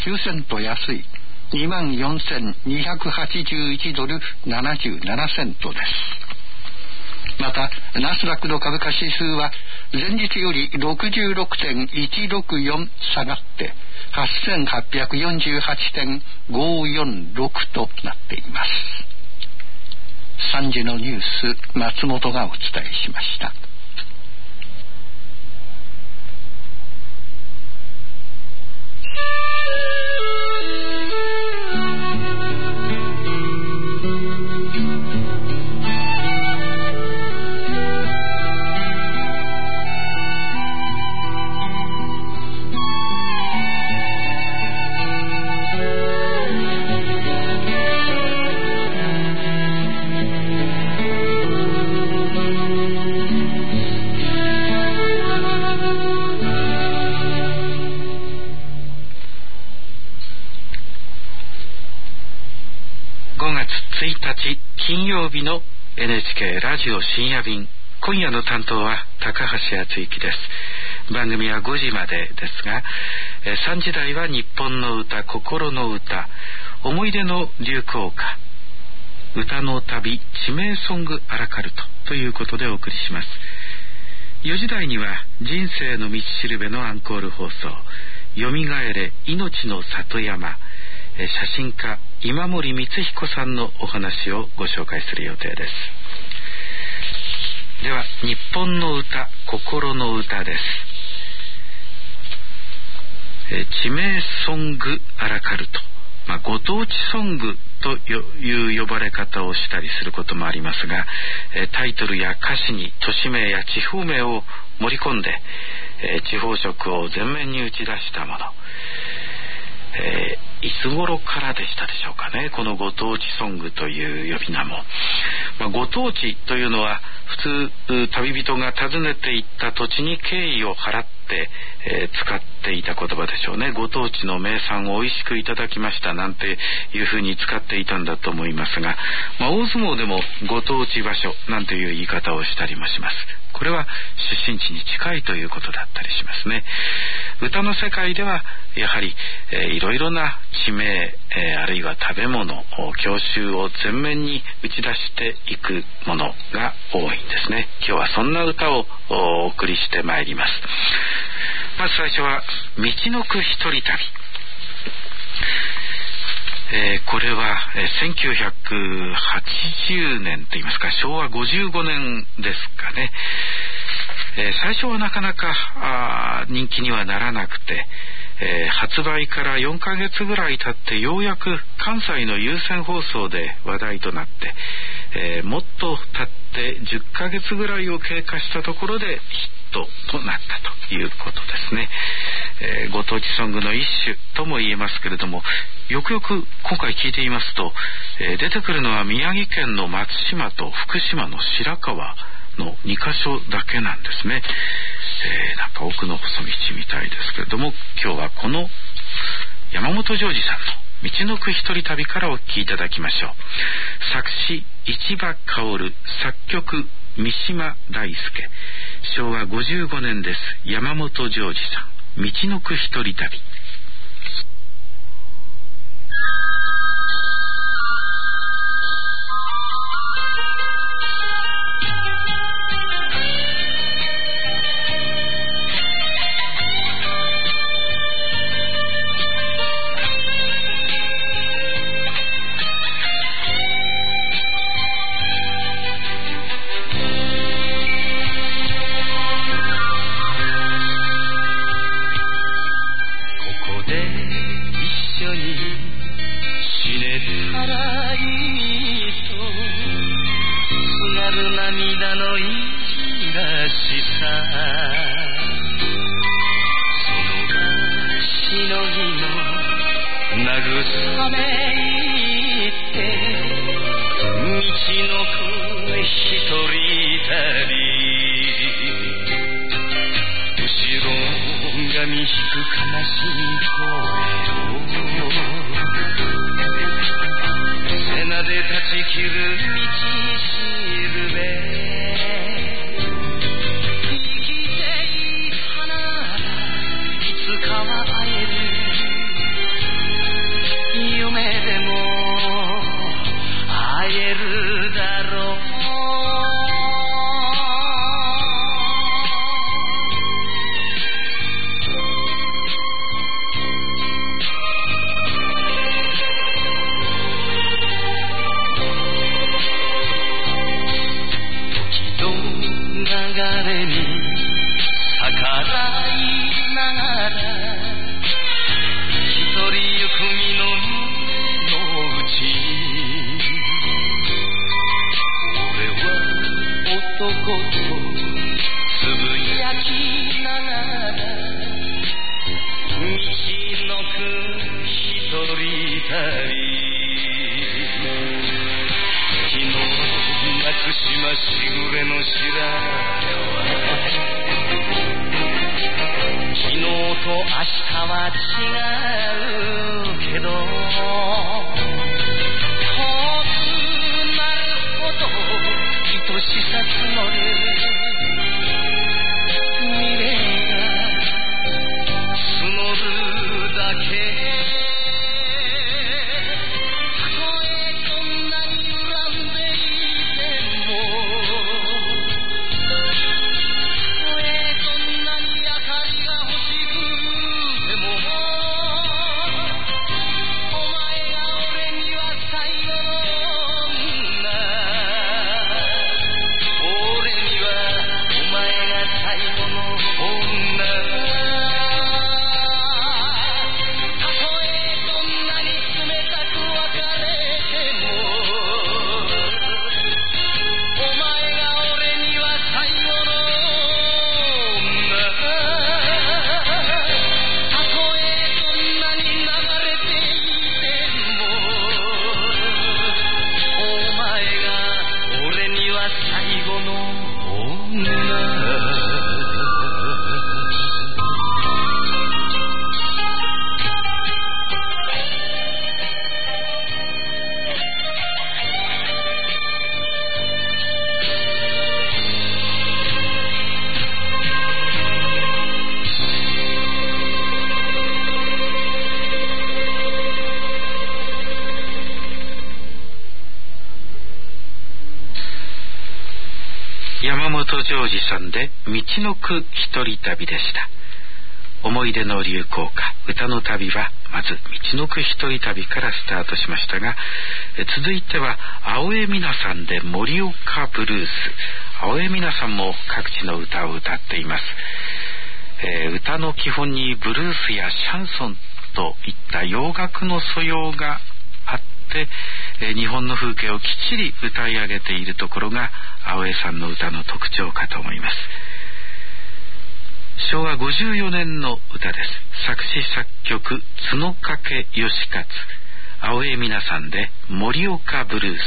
9セント安い24,281ドル77セントです。またナスダックの株価指数は前日より 66.164 下がって 8,848.546 となっています。3時のニュース、松本がお伝えしました。金曜日の NHK ラジオ深夜便、今夜の担当は高橋敦之です。番組は5時までですが、3時台は日本の歌、心の歌、思い出の流行歌、歌の旅、地名ソングアラカルトということでお送りします。4時台には人生の道しるべのアンコール放送、よみがえれ命の里山、写真家今森光彦さんのお話をご紹介する予定です。では日本の歌、心の歌です。地名ソングアラカルト、ご当地ソングという呼ばれ方をしたりすることもありますが、タイトルや歌詞に都市名や地方名を盛り込んで、地方色を前面に打ち出したもの、いつ頃からでしたでしょうかね、このご当地ソングという呼び名も。ご当地というのは普通旅人が訪ねていった土地に敬意を払って、使っていた言葉でしょうね。ご当地の名産を美味しくいただきましたなんていうふうに使っていたんだと思いますが、大相撲でもご当地場所なんていう言い方をしたりもします。これは出身地に近いということだったりしますね。歌の世界ではやはり、いろいろな地名、あるいは食べ物、郷愁を前面に打ち出していくものが多いんですね。今日はそんな歌をお送りしてまいります。まず最初は道のく一人旅。これは1980年といいますか昭和55年ですかね。最初はなかなか人気にはならなくて、発売から4ヶ月ぐらい経ってようやく関西の有線放送で話題となって、もっと経って10ヶ月ぐらいを経過したところでヒットとなったということですね。ご当地ソングの一種とも言えますけれども、よくよく今回聞いていますと、出てくるのは宮城県の松島と福島の白河の2カ所だけなんですね。なんか奥の細道みたいですけれども、今日はこの山本譲二さんの道のく一人旅からお聴きいただきましょう。作詞市場薫、作曲三島大輔。昭和55年です。山本譲二さん、道のく一人旅。 「 りたり昨日なくしましぐれの白は昨日と明日は違うけど遠くなるほど愛しさ募る未練が募るだけ山本譲二さんで道のく一人旅でした。思い出の流行歌歌の旅はまず道のく一人旅からスタートしましたが、続いては青江美奈さんで盛岡ブルース。青江美奈さんも各地の歌を歌っています。歌の基本にブルースやシャンソンといった洋楽の素養があって日本の風景をきっちり歌い上げているところが青江さんの歌の特徴かと思います。昭和54年の歌です。作詞作曲角掛義勝、青江美奈さんで盛岡ブルース。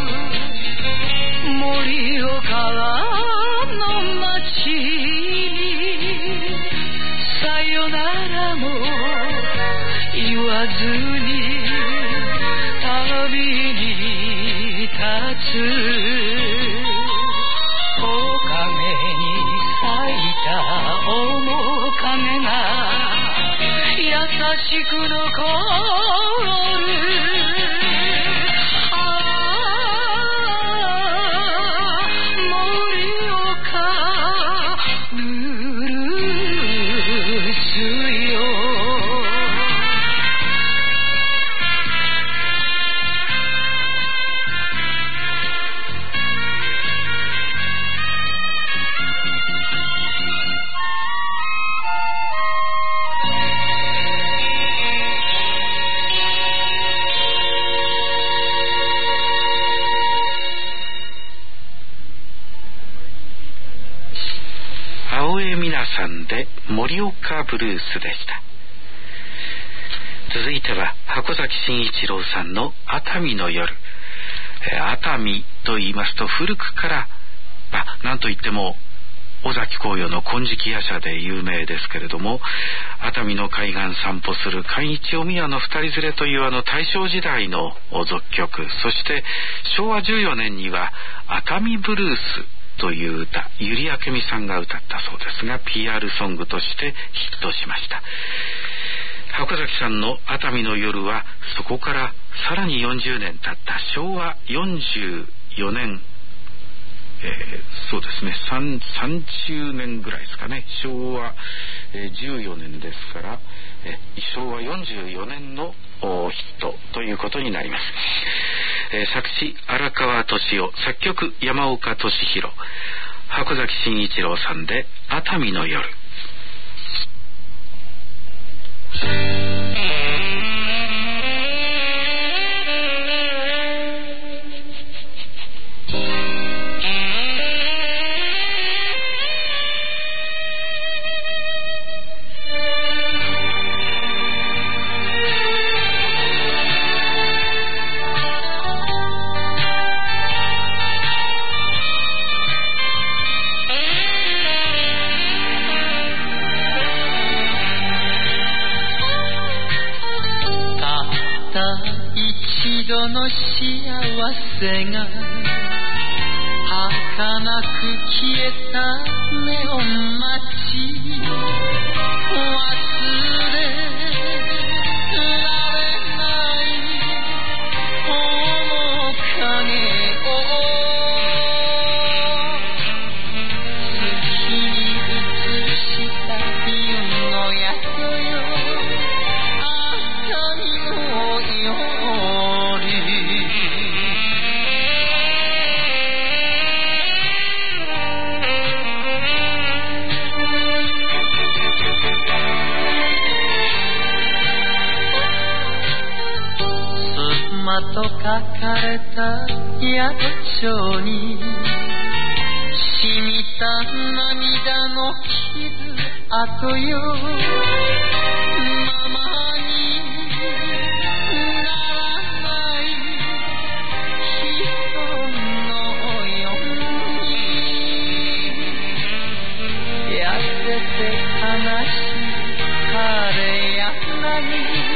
盛岡の街にも言わずに旅に立つ木陰に咲いた面影が優しく残る盛岡ブルースよ青江美奈さんで盛岡ブルースでした。続いては箱崎真一郎さんの熱海の夜。熱海と言いますと古くからなんといっても尾崎紅葉の金色夜叉で有名ですけれども、熱海の海岸散歩する海日お宮の二人連れという大正時代の俗曲、そして昭和14年には熱海ブルースという歌、百合明美さんが歌ったそうですが PR ソングとしてヒットしました。箱崎さんの熱海の夜はそこからさらに40年経った昭和44年、そうですね30年ぐらいですかね、昭和14年ですから昭和44年のヒットということになります。作詞荒川敏夫、作曲山岡俊弘、箱崎真一郎さんで熱海の夜。 一度の幸せが儚く消えたネオン街、忘れられない面影を月に映した夜の宿よ、熱海の夜と書かれた宿帳に染みた涙の傷跡よ、ママにならない人のように痩せて悲しい枯れ柳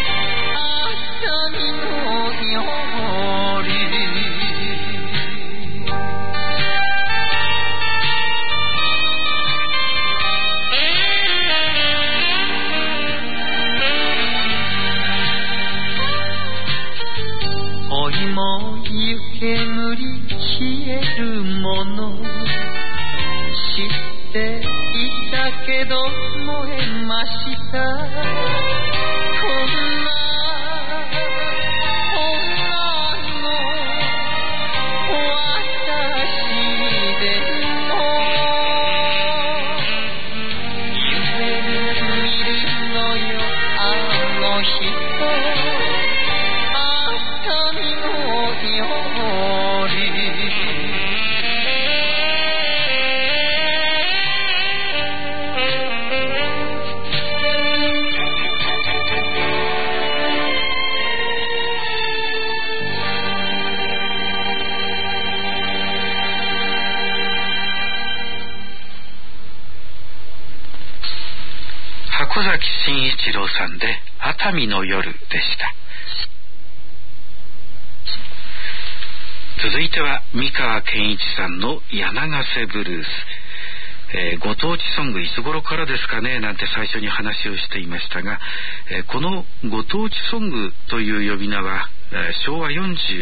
も湯煙消えるもの知っていたけど燃えました、こんな女の私でも夢見るのよあの人、 箱崎真一郎さんで熱海の夜でした。続いては三川健一さんの柳瀬ブルース。ご当地ソングいつ頃からですかねなんて最初に話をしていましたが、このご当地ソングという呼び名は昭和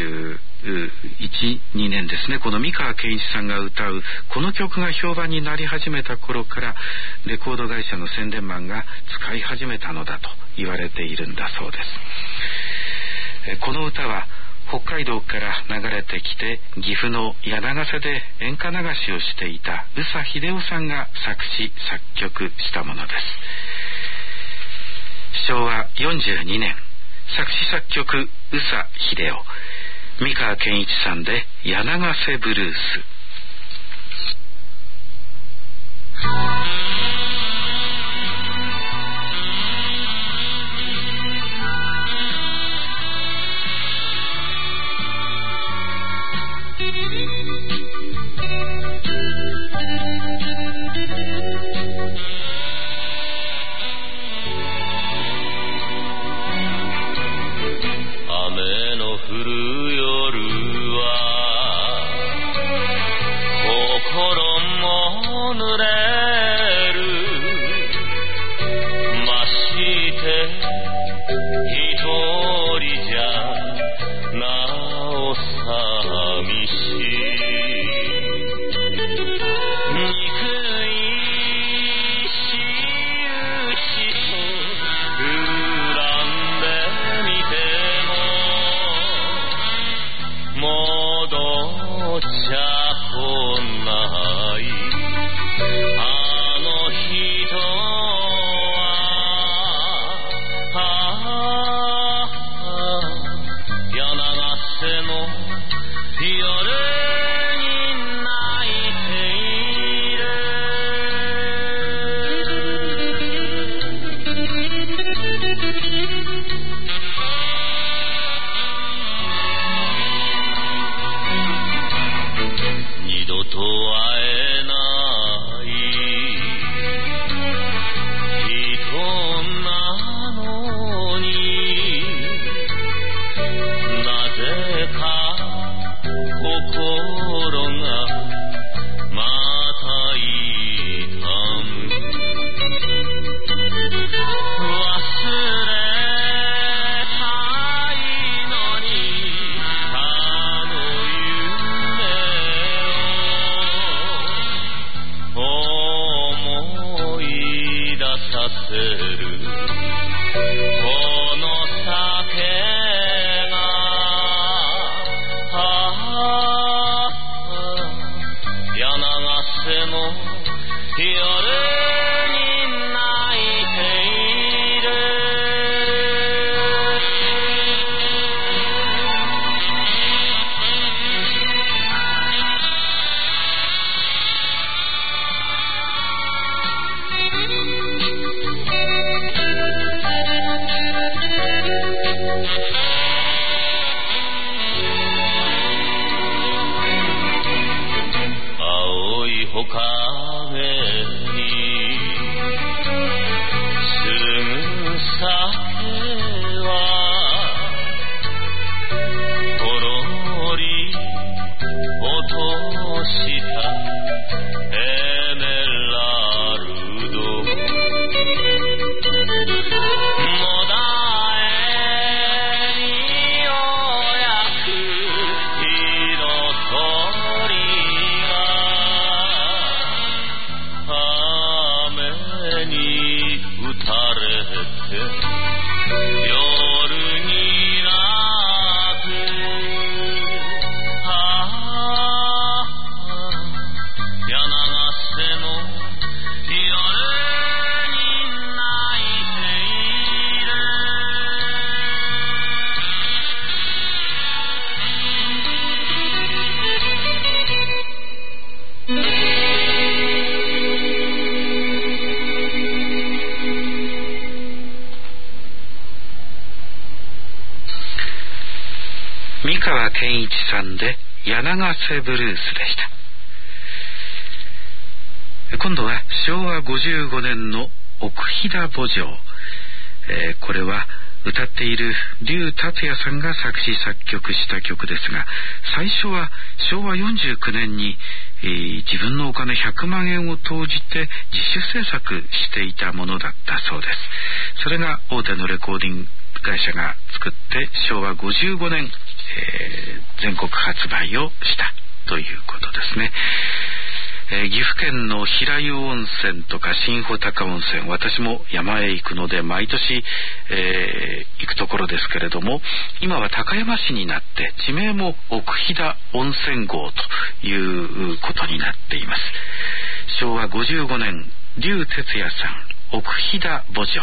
41、2年ですね。この三川健一さんが歌うこの曲が評判になり始めた頃からレコード会社の宣伝マンが使い始めたのだと言われているんだそうです。この歌は北海道から流れてきて岐阜の柳瀬で演歌流しをしていた宇佐秀夫さんが作詞作曲したものです。昭和42年作詞作曲宇佐秀夫、三川健一さんで柳瀬ブルース。三川健一さんで柳瀬ブルースでした。今度は昭和55年の奥飛騨墓場、これは歌っている劉達也さんが作詞作曲した曲ですが、最初は昭和49年に、自分のお金100万円を投じて自主制作していたものだったそうです。それが大手のレコーディング会社が作って昭和55年、全国発売をしたということですね。岐阜県の平湯温泉とか新穂高温泉、私も山へ行くので毎年、行くところですけれども、今は高山市になって地名も奥飛騨温泉郷ということになっています。昭和55年、劉哲也さん、奥飛騨墓場。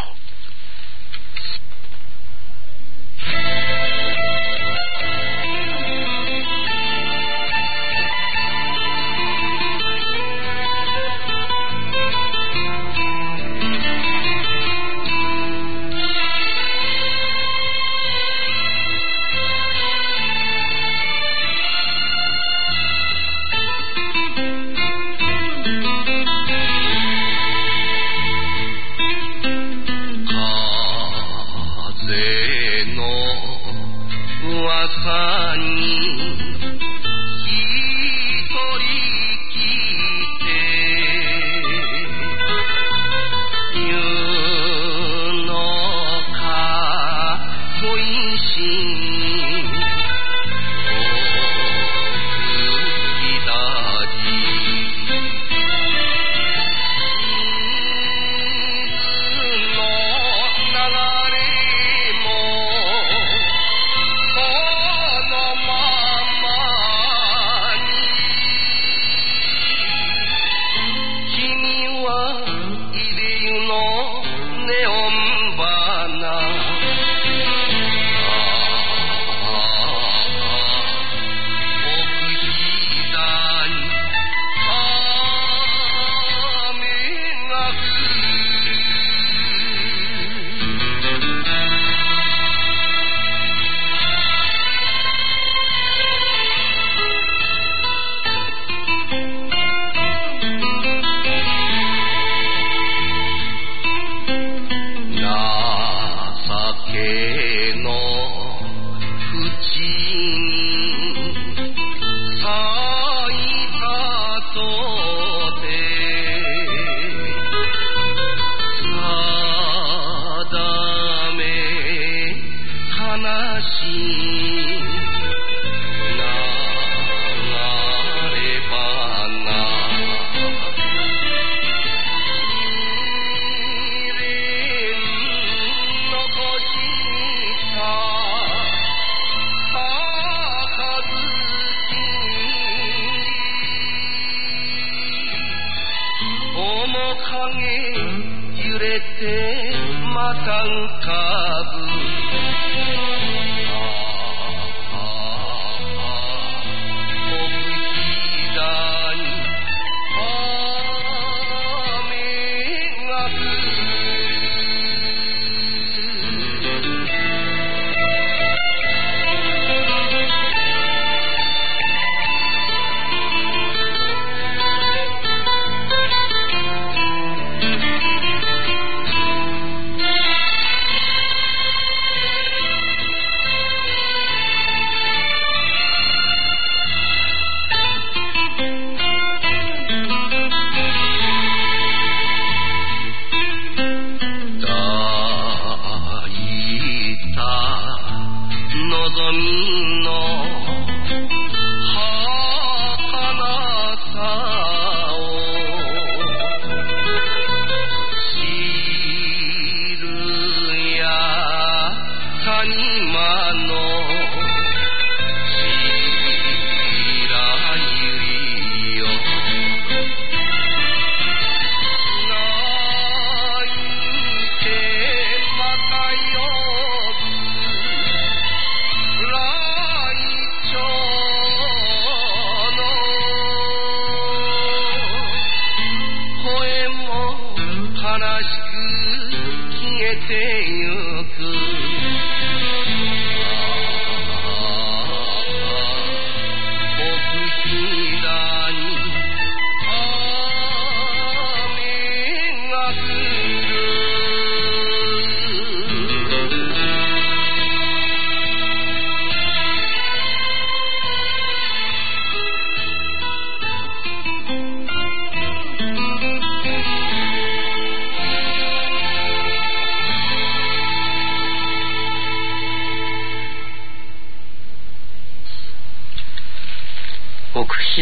雨が降る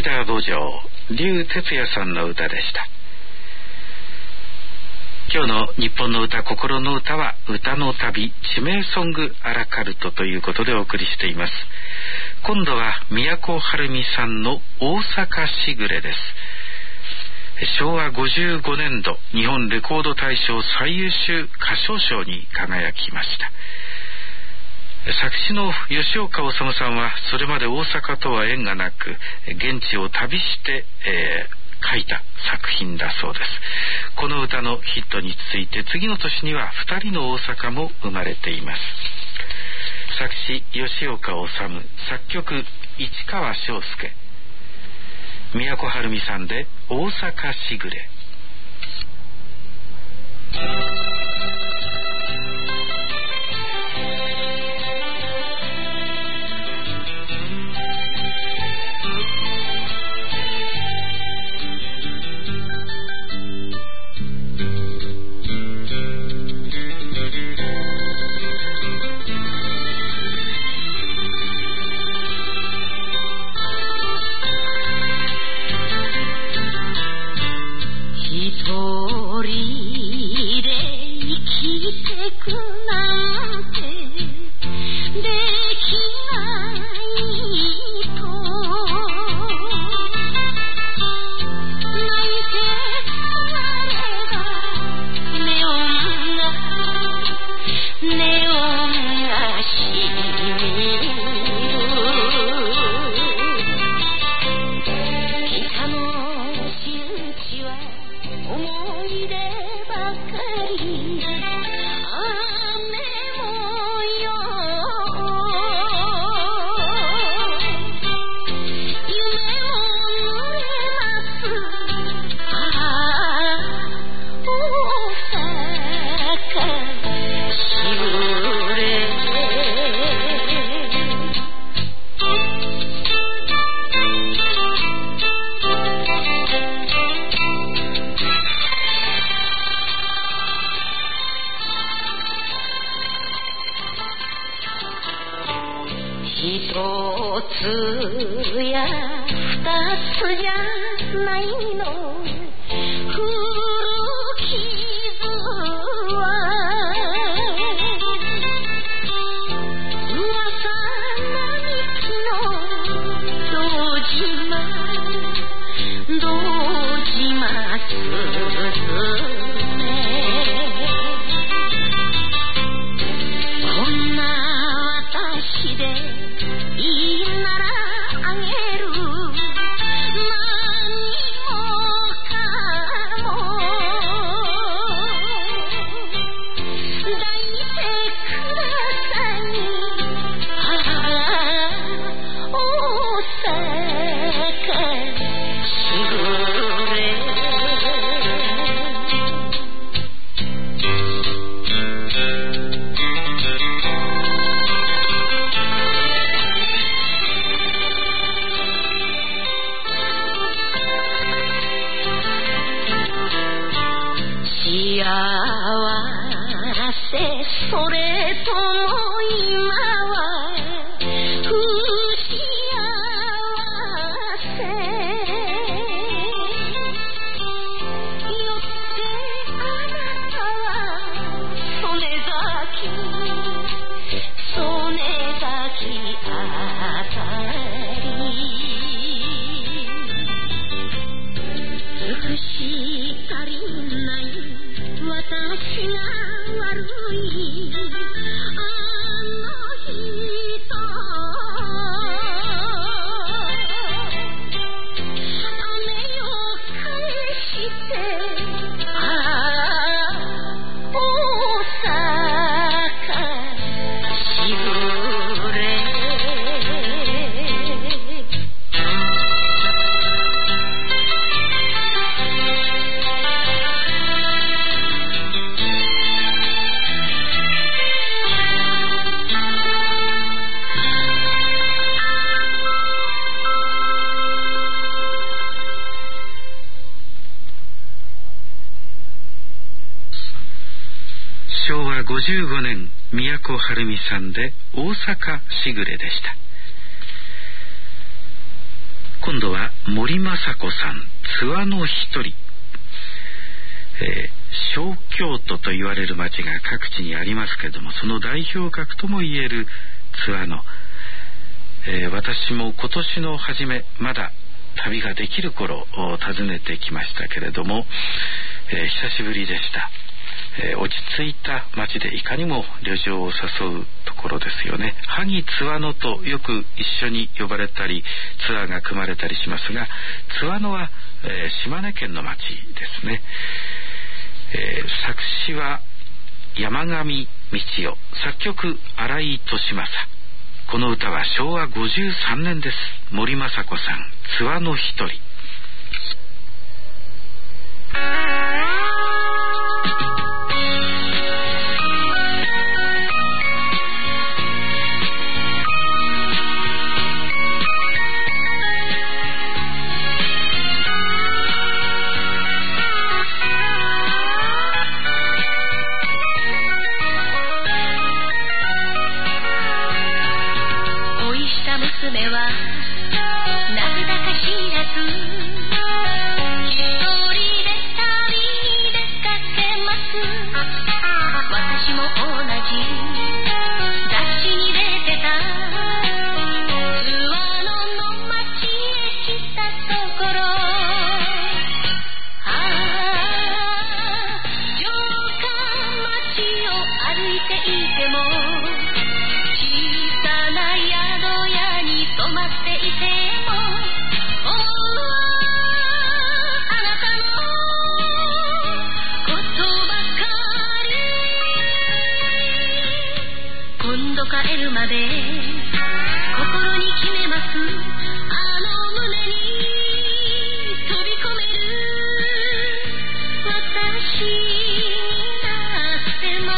ダー道場、劉哲也さんの歌でした。今日の日本の歌、心の歌は歌の旅地名ソングアラカルトということでお送りしています。今度は都はるみさんの大阪しぐれです。昭和55年度日本レコード大賞最優秀歌唱賞に輝きました。作詞の吉岡治さんはそれまで大阪とは縁がなく現地を旅して、書いた作品だそうです。この歌のヒットについて次の年には2人の大阪も生まれています。作詞吉岡治、作曲市川翔介。都はるみさんで大阪しぐれ。55年都はるみさんで大阪しぐれでした。 今度は森雅子さん、津和野一人。小京都と言われる町が各地にありますけれども、その代表格とも言える津和野。私も今年の初め、まだ旅ができる頃訪ねてきましたけれども、久しぶりでした。落ち着いた町でいかにも旅情を誘うところですよね。萩津和野とよく一緒に呼ばれたりツアーが組まれたりしますが、津和野は、島根県の町ですね。作詞は山上道代、作曲荒井利正。この歌は昭和53年です。森雅子さん、津和野一人。 娘はなぜだか知らず一人で旅に出かけます。私も同じ雑誌に出てた津和野の町へ来たところ、城下町を歩いていても小さな宿屋に泊まっていても、思うあなたのことばかり。今度帰るまで心に決めます。あの胸に飛び込める私になってます。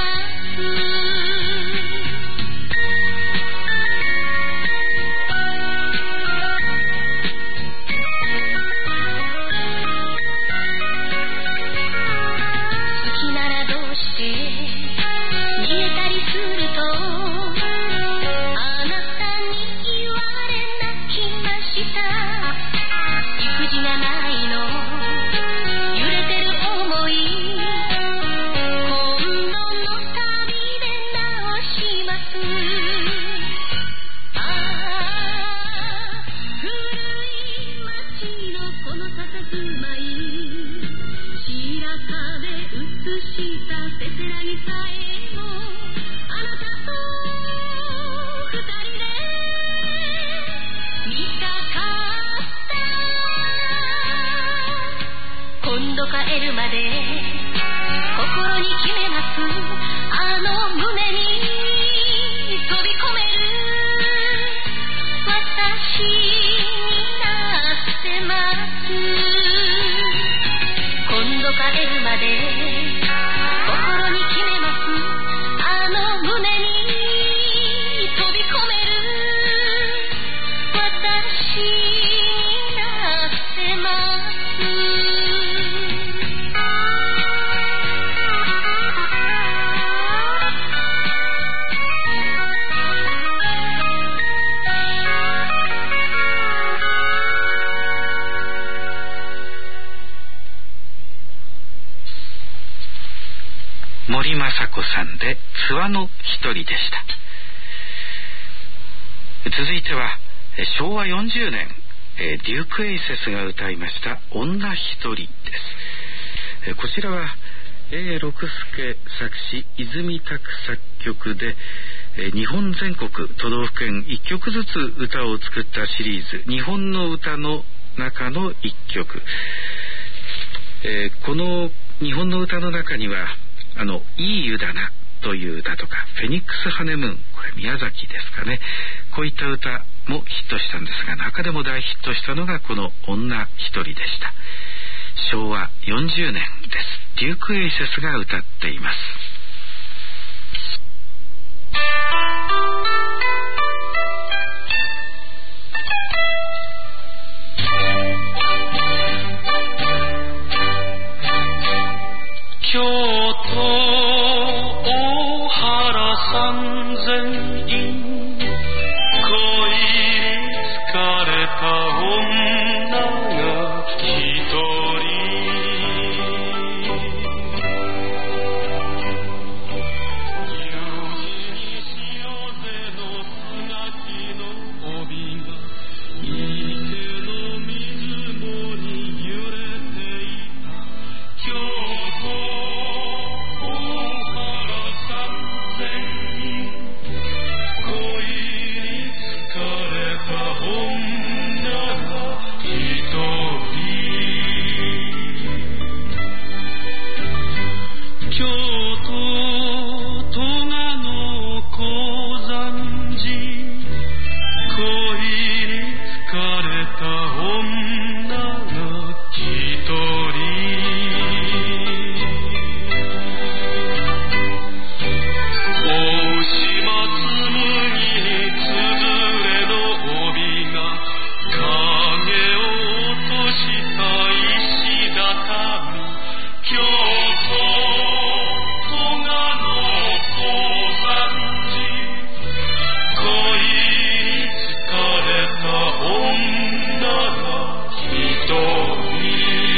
今度帰るまで心に決めます。あの胸に飛び込める私になってます。今度帰るまで心に決めます。あの胸に飛び込める私になってます。 森雅子さんで津和野一人でした。続いては昭和40年デューク・エイセスが歌いました女一人です。こちらはA六輔作詞、泉拓作曲で日本全国都道府県1曲ずつ歌を作ったシリーズ日本の歌の中の1曲。この日本の歌の中にはいい湯だなという歌とかフェニックスハネムーン、これ宮崎ですかね、こういった歌もヒットしたんですが、中でも大ヒットしたのがこの女一人でした。昭和40年です。デューク・エイセスが歌っています。 京都大原三千院恋に疲れた女京都戸賀の高山寺、恋に疲れた女が一人、大島紬につづれの帯が影を落とした石畳、京都戸賀の高山寺、恋に疲れた女が一人、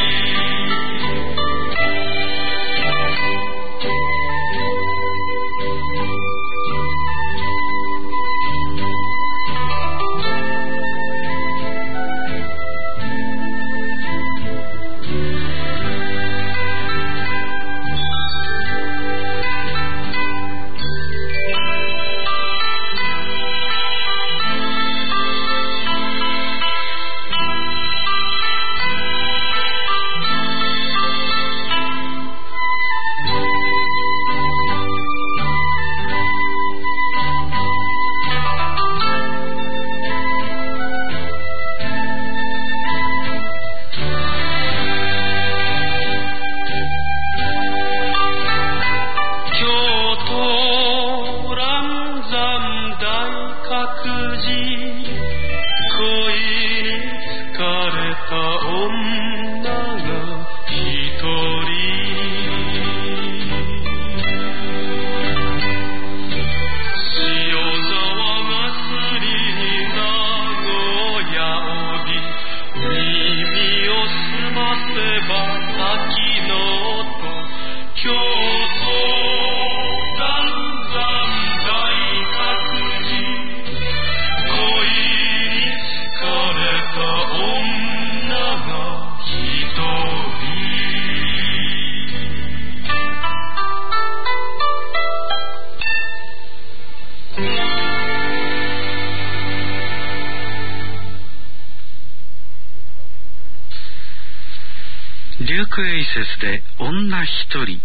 リューク・エイセスで女一人でした。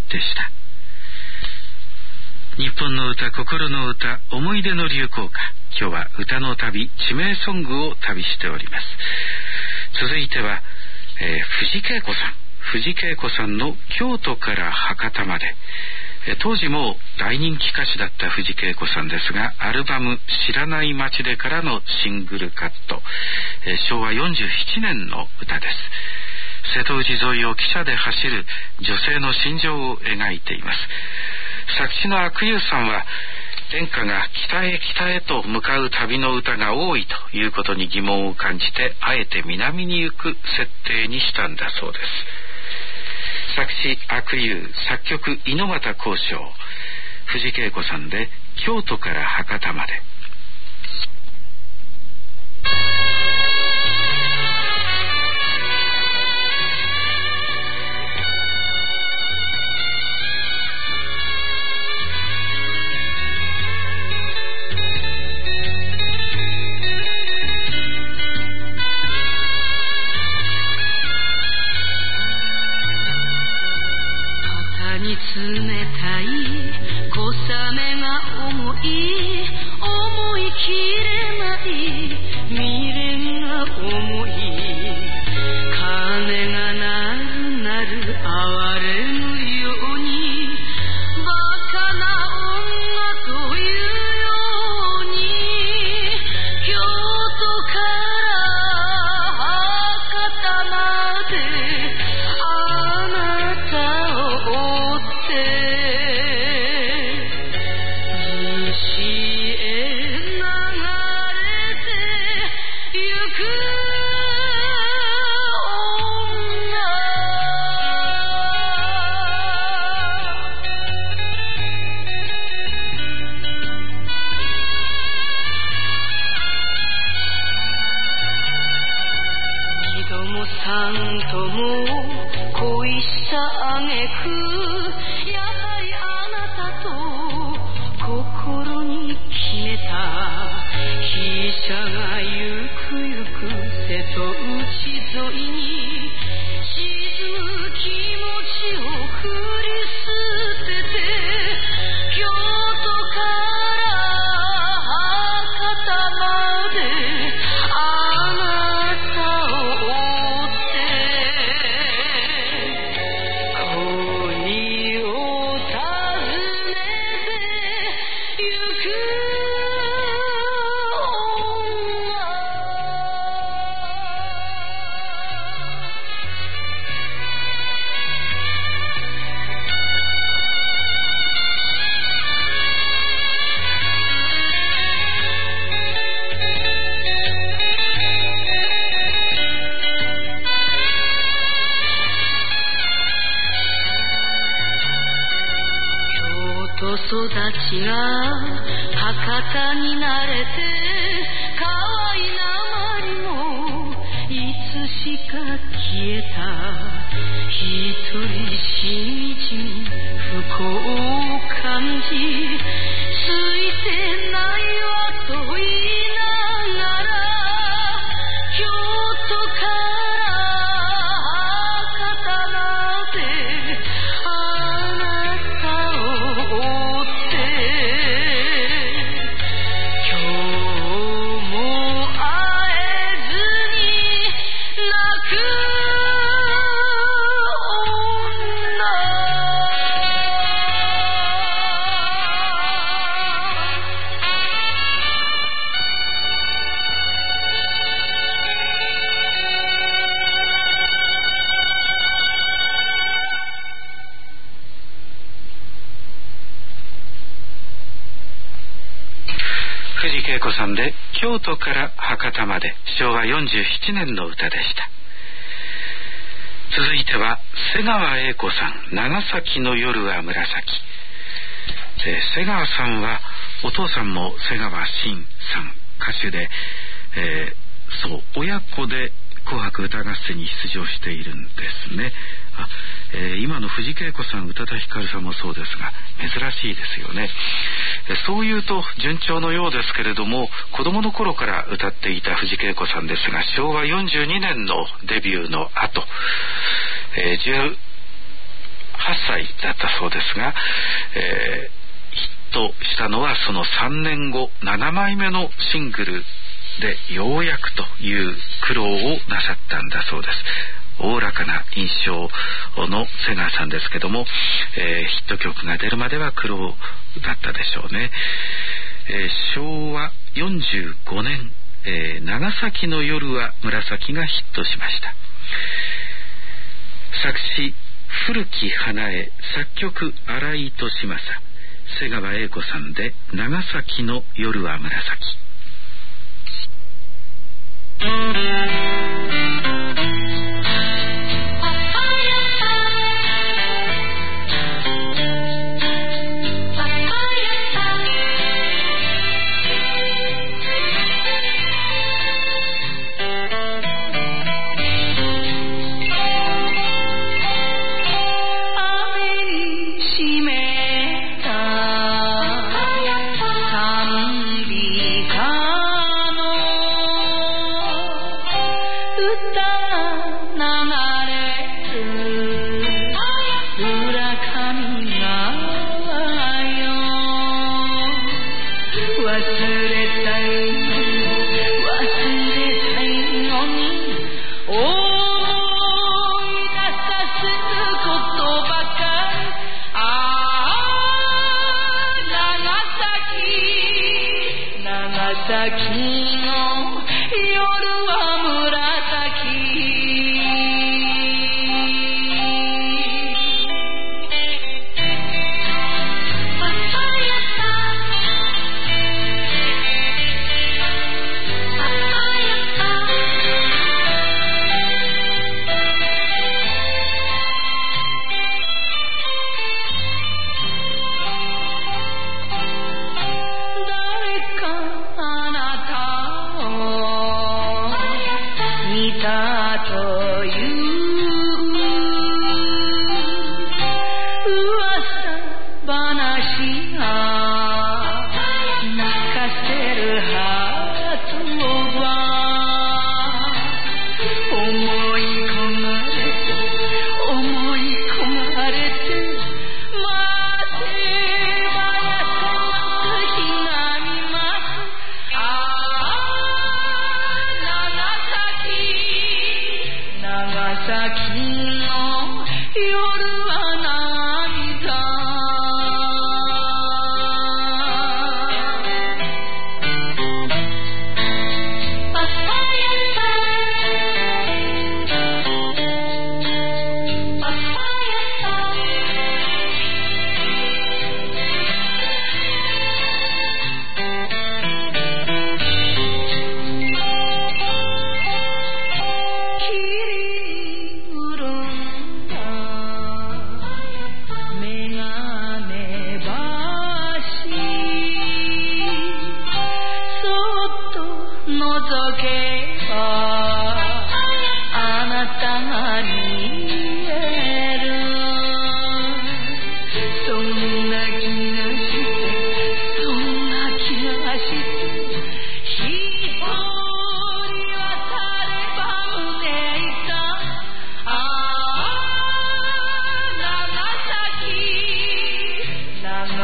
日本の歌、心の歌、思い出の流行歌。今日は歌の旅、地名ソングを旅しております。続いては、藤恵子さん。藤恵子さんの京都から博多まで。当時も大人気歌手だった藤恵子さんですが、アルバム知らない街でからのシングルカット、昭和47年の歌です。瀬戸内沿いを汽車で走る女性の心情を描いています。作詞の阿久悠さんは、演歌が北へ北へと向かう旅の歌が多いということに疑問を感じて、あえて南に行く設定にしたんだそうです。作詞阿久悠、作曲猪俣公章、藤恵子さんで京都から博多まで。 冷たい小雨が重い、思いきれない未練が重い、鐘が鳴る鳴る哀れむように、バカな女というように、京都から博多まであなたを追って西へ流れてゆく。 人育ちが博多に慣れて可愛いなまりもいつしか消えた一人しみじみ不幸を感じついてないわと言いながら京都から博多まであなたを追って今日も会えずに泣く藤恵子さんで京都から博多まで、昭和47年の歌でした。続いては瀬川栄子さん、長崎の夜は紫。瀬川さんはお父さんも瀬川慎さん、歌手で、そう親子で紅白歌合戦に出場しているんですね。今の藤恵子さん、宇多田ヒカルさんもそうですが珍しいですよね。そういうと順調のようですけれども、子供の頃から歌っていた藤恵子さんですが、昭和42年のデビューの後、18歳だったそうですが、ヒットしたのはその3年後、7枚目のシングルでようやくという苦労をなさったんだそうです。おおらかな印象の瀬川さんですけども、ヒット曲が出るまでは苦労だったでしょうね。昭和45年、長崎の夜は紫がヒットしました。作詞古木花江、作曲新井利正、瀬川栄子さんで長崎の夜は紫。 誰かあなた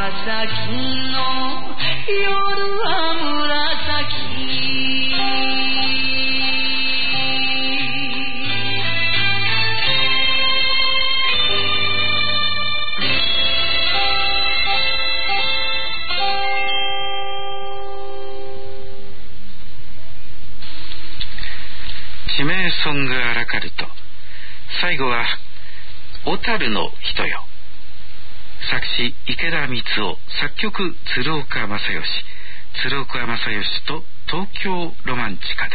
の夜は地名ソングアラカルト。最後は小樽の人よ。作詞池田光夫、作曲鶴岡正義。鶴岡正義と東京ロマンチカです。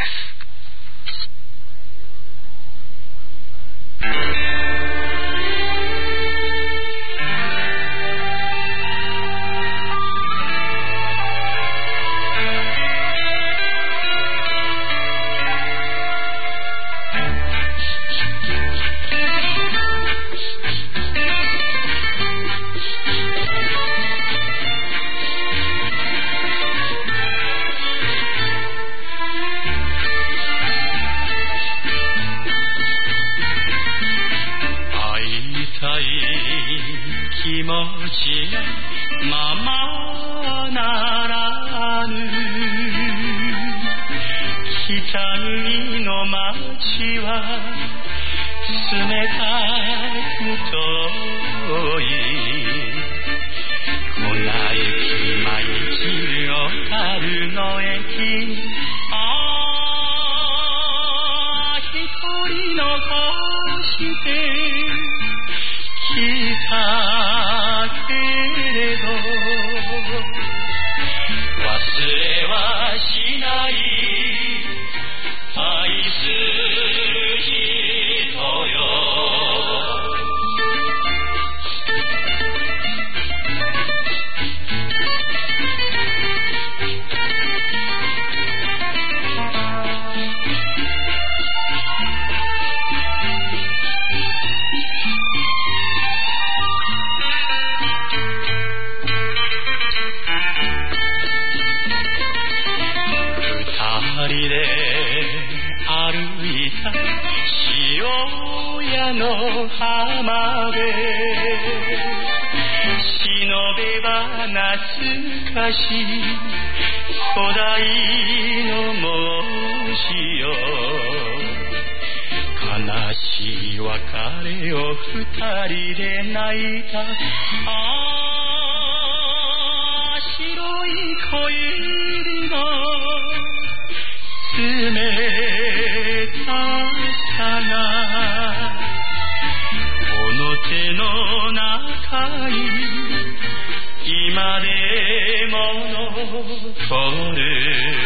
ままならぬ北国の街は冷たく遠い粉雪舞い散る小樽の駅一人残して来たけれど忘れはしない愛する人よの浜で忍べば懐かしい古代の文字よ悲しい別れを二人で泣いた白い小指の冷たさが手の中に今でも残る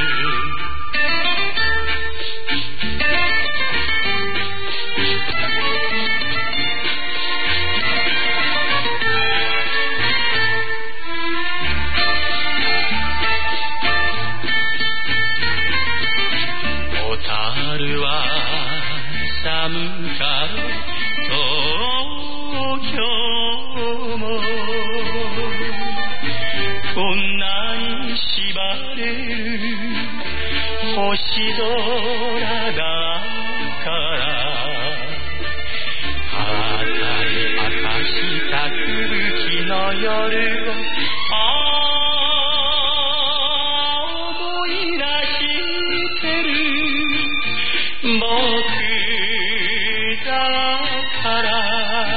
小樽は寒かろ東京もこんなに縛れる星空だから辺り明かした吹雪の夜を思い出してる僕だから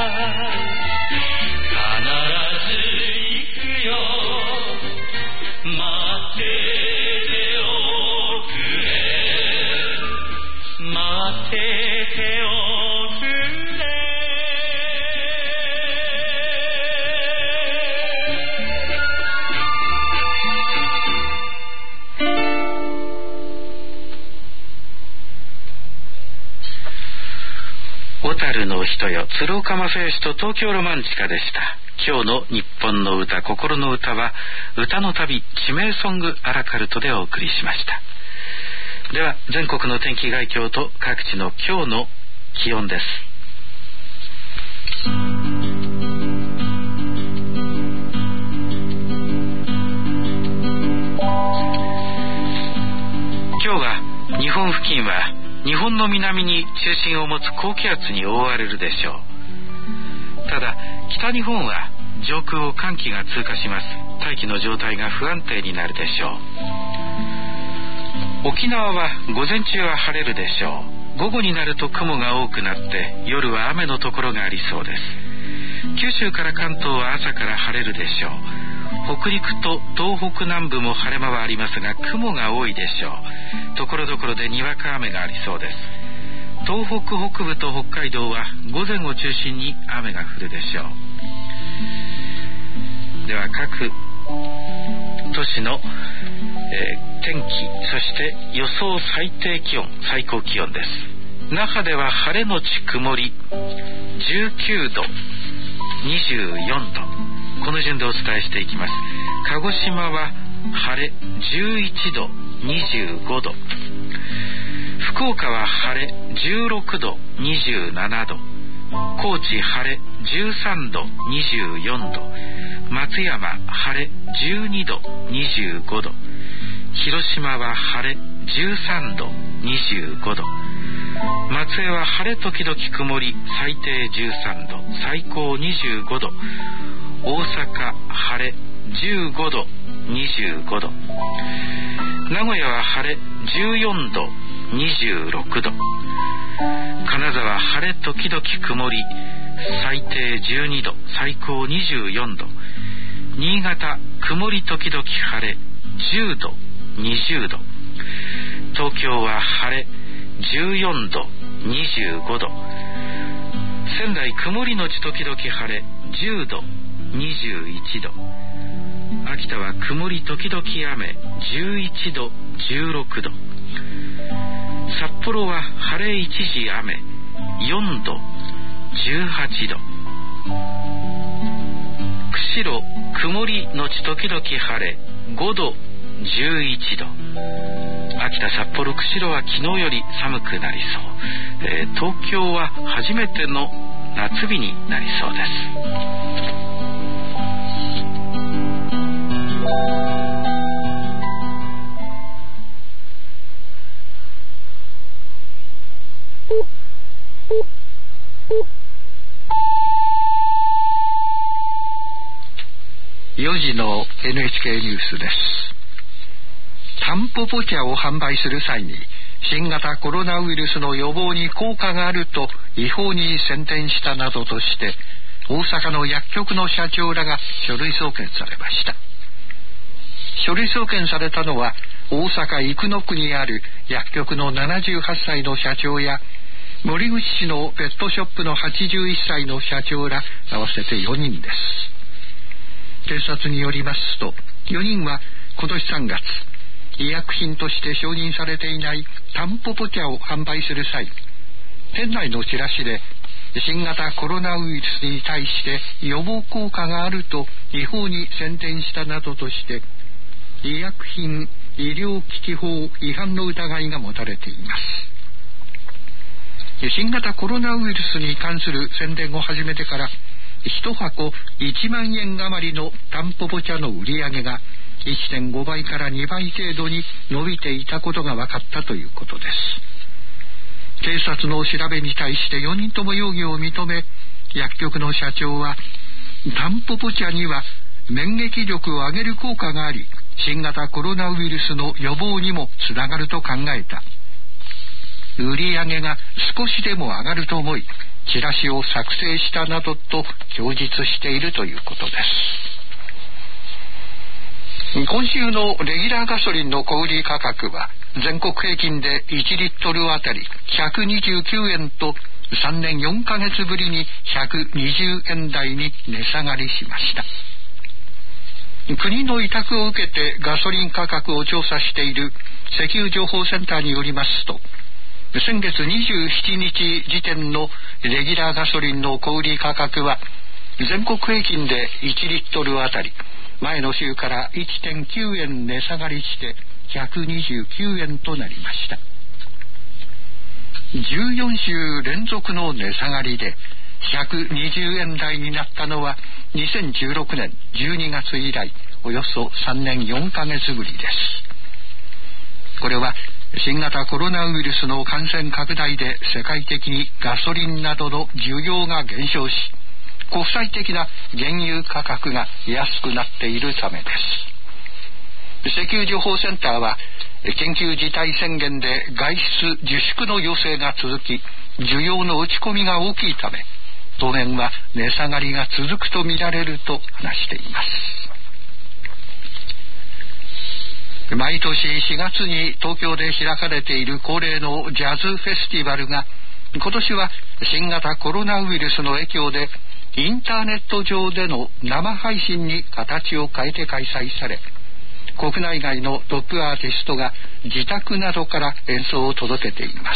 小樽の人よ、鶴岡正義と東京ロマンチカでした。今日の日本の歌、心の歌は歌の旅地名ソングアラカルトでお送りしました。では全国の天気概況と各地の今日の気温です。今日は日本付近は日本の南に中心を持つ高気圧に覆われるでしょう。ただ北日本は上空を寒気が通過します。大気の状態が不安定になるでしょう。沖縄は午前中は晴れるでしょう。午後になると雲が多くなって夜は雨のところがありそうです。九州から関東は朝から晴れるでしょう。北陸と東北南部も晴れ間はありますが雲が多いでしょう。ところどころでにわか雨がありそうです。東北北部と北海道は午前を中心に雨が降るでしょう。では各都市の、天気、そして予想最低気温、最高気温です。那覇では晴れのち曇り19度、24度、この順でお伝えしていきます。鹿児島は晴れ11度、25度、福岡は晴れ16度、27度、高知晴れ13度、24度、松山晴れ12度、25度、広島は晴れ13度、25度、松江は晴れ時々曇り最低13度、最高25度、大阪晴れ15度、25度、名古屋は晴れ14度、26度、金沢晴れ時々曇り最低12度、最高24度、新潟曇り時々晴れ10度、20度、東京は晴れ14度、25度、仙台曇りのち時々晴れ10度、21度、秋田は曇り時々雨11度、16度、札幌は晴れ一時雨4度、18度、釧路曇りのち時々晴れ5度、11度、秋田、札幌、釧路は昨日より寒くなりそう、東京は初めての夏日になりそうです。 4時の NHK ニュースです。タンポポ茶を販売する際に新型コロナウイルスの予防に効果があると違法に宣伝したなどとして大阪の薬局の社長らが書類送検されました。書類送検されたのは大阪生野区にある薬局の78歳の社長や森口市のペットショップの81歳の社長ら合わせて4人です。警察によりますと4人は今年3月医薬品として承認されていないタンポポ茶を販売する際、店内のチラシで新型コロナウイルスに対して予防効果があると違法に宣伝したなどとして医薬品医療機器法違反の疑いが持たれています。新型コロナウイルスに関する宣伝を始めてから1箱1万円余りのタンポポ茶の売り上げが 1.5 倍から2倍程度に伸びていたことが分かったということです。警察の調べに対して4人とも容疑を認め、薬局の社長はタンポポ茶には免疫力を上げる効果があり新型コロナウイルスの予防にもつながると考えた。売り上げが少しでも上がると思いチラシを作成したなどと供述しているということです。今週のレギュラーガソリンの小売価格は全国平均で1リットルあたり129円と3年4ヶ月ぶりに120円台に値下がりしました。国の委託を受けてガソリン価格を調査している石油情報センターによりますと、先月27日時点のレギュラーガソリンの小売価格は全国平均で1リットルあたり前の週から 1.9 円値下がりして129円となりました。14週連続の値下がりで120円台になったのは2016年12月以来およそ3年4ヶ月ぶりです。これは新型コロナウイルスの感染拡大で世界的にガソリンなどの需要が減少し国際的な原油価格が安くなっているためです。石油情報センターは、緊急事態宣言で外出自粛の要請が続き、需要の落ち込みが大きいため、当面は値下がりが続くとみられると話しています。毎年4月に東京で開かれている恒例のジャズフェスティバルが、今年は新型コロナウイルスの影響でインターネット上での生配信に形を変えて開催され、国内外のトップアーティストが自宅などから演奏を届けています。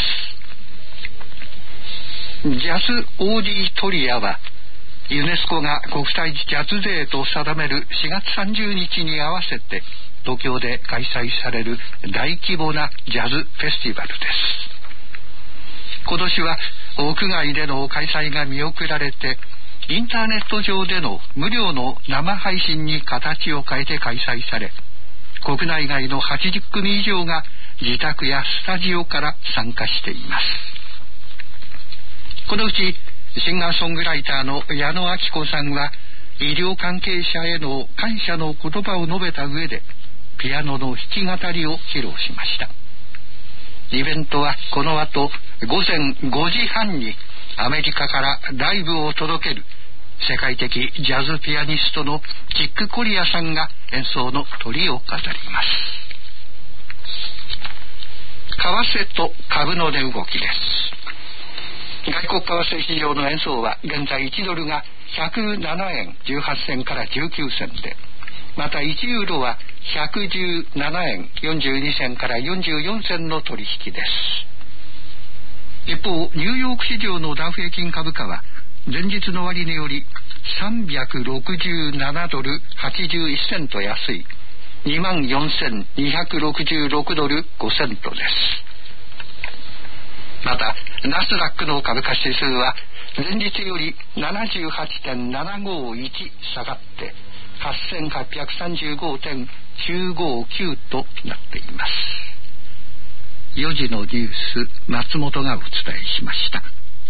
ジャズオーディトリアは、ユネスコが国際ジャズデーと定める4月30日に合わせて東京で開催される大規模なジャズフェスティバルです。今年は屋外での開催が見送られて、インターネット上での無料の生配信に形を変えて開催され、国内外の80組以上が自宅やスタジオから参加しています。このうちシンガーソングライターの矢野顕子さんは、医療関係者への感謝の言葉を述べた上でピアノの弾き語りを披露しました。イベントはこの後午前5時半にアメリカからライブを届ける世界的ジャズピアニストのチック・コリアさんが演奏のトリを飾ります。為替と株の値動きです。外国為替市場の円相は現在1ドルが107円18銭から19銭で、また1ユーロは117円42銭から44銭の取引です。一方、ニューヨーク市場のダウ平均株価は前日の終値より367ドル81セント安い 24,266 ドル5セントです。またナスダックの株価指数は前日より 78.751 下がって 8835.959 となっています。4時のニュース、松本がお伝えしました。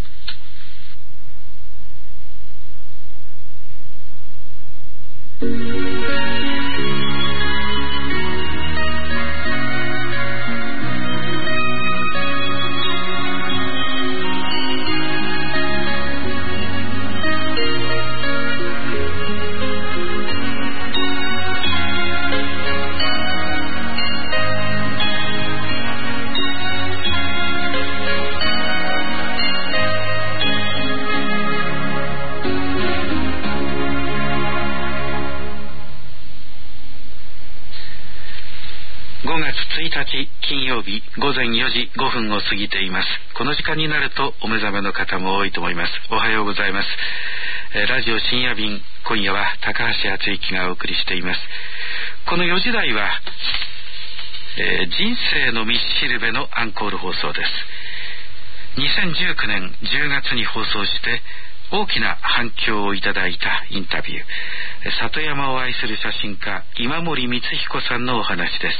1日金曜日午前4時5分を過ぎています。この時間になるとお目覚めの方も多いと思います。おはようございます。ラジオ深夜便、今夜は高橋敦之がお送りしています。この4時台は、人生の道しるべのアンコール放送です。2019年10月に放送して大きな反響をいただいたインタビュー、里山を愛する写真家今森光彦さんのお話です。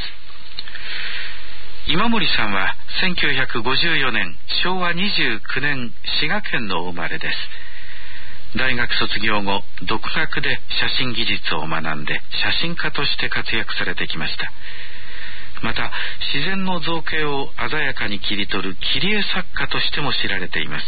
今森さんは1954年昭和29年滋賀県のお生まれです。大学卒業後独学で写真技術を学んで写真家として活躍されてきました。また自然の造形を鮮やかに切り取る切り絵作家としても知られています。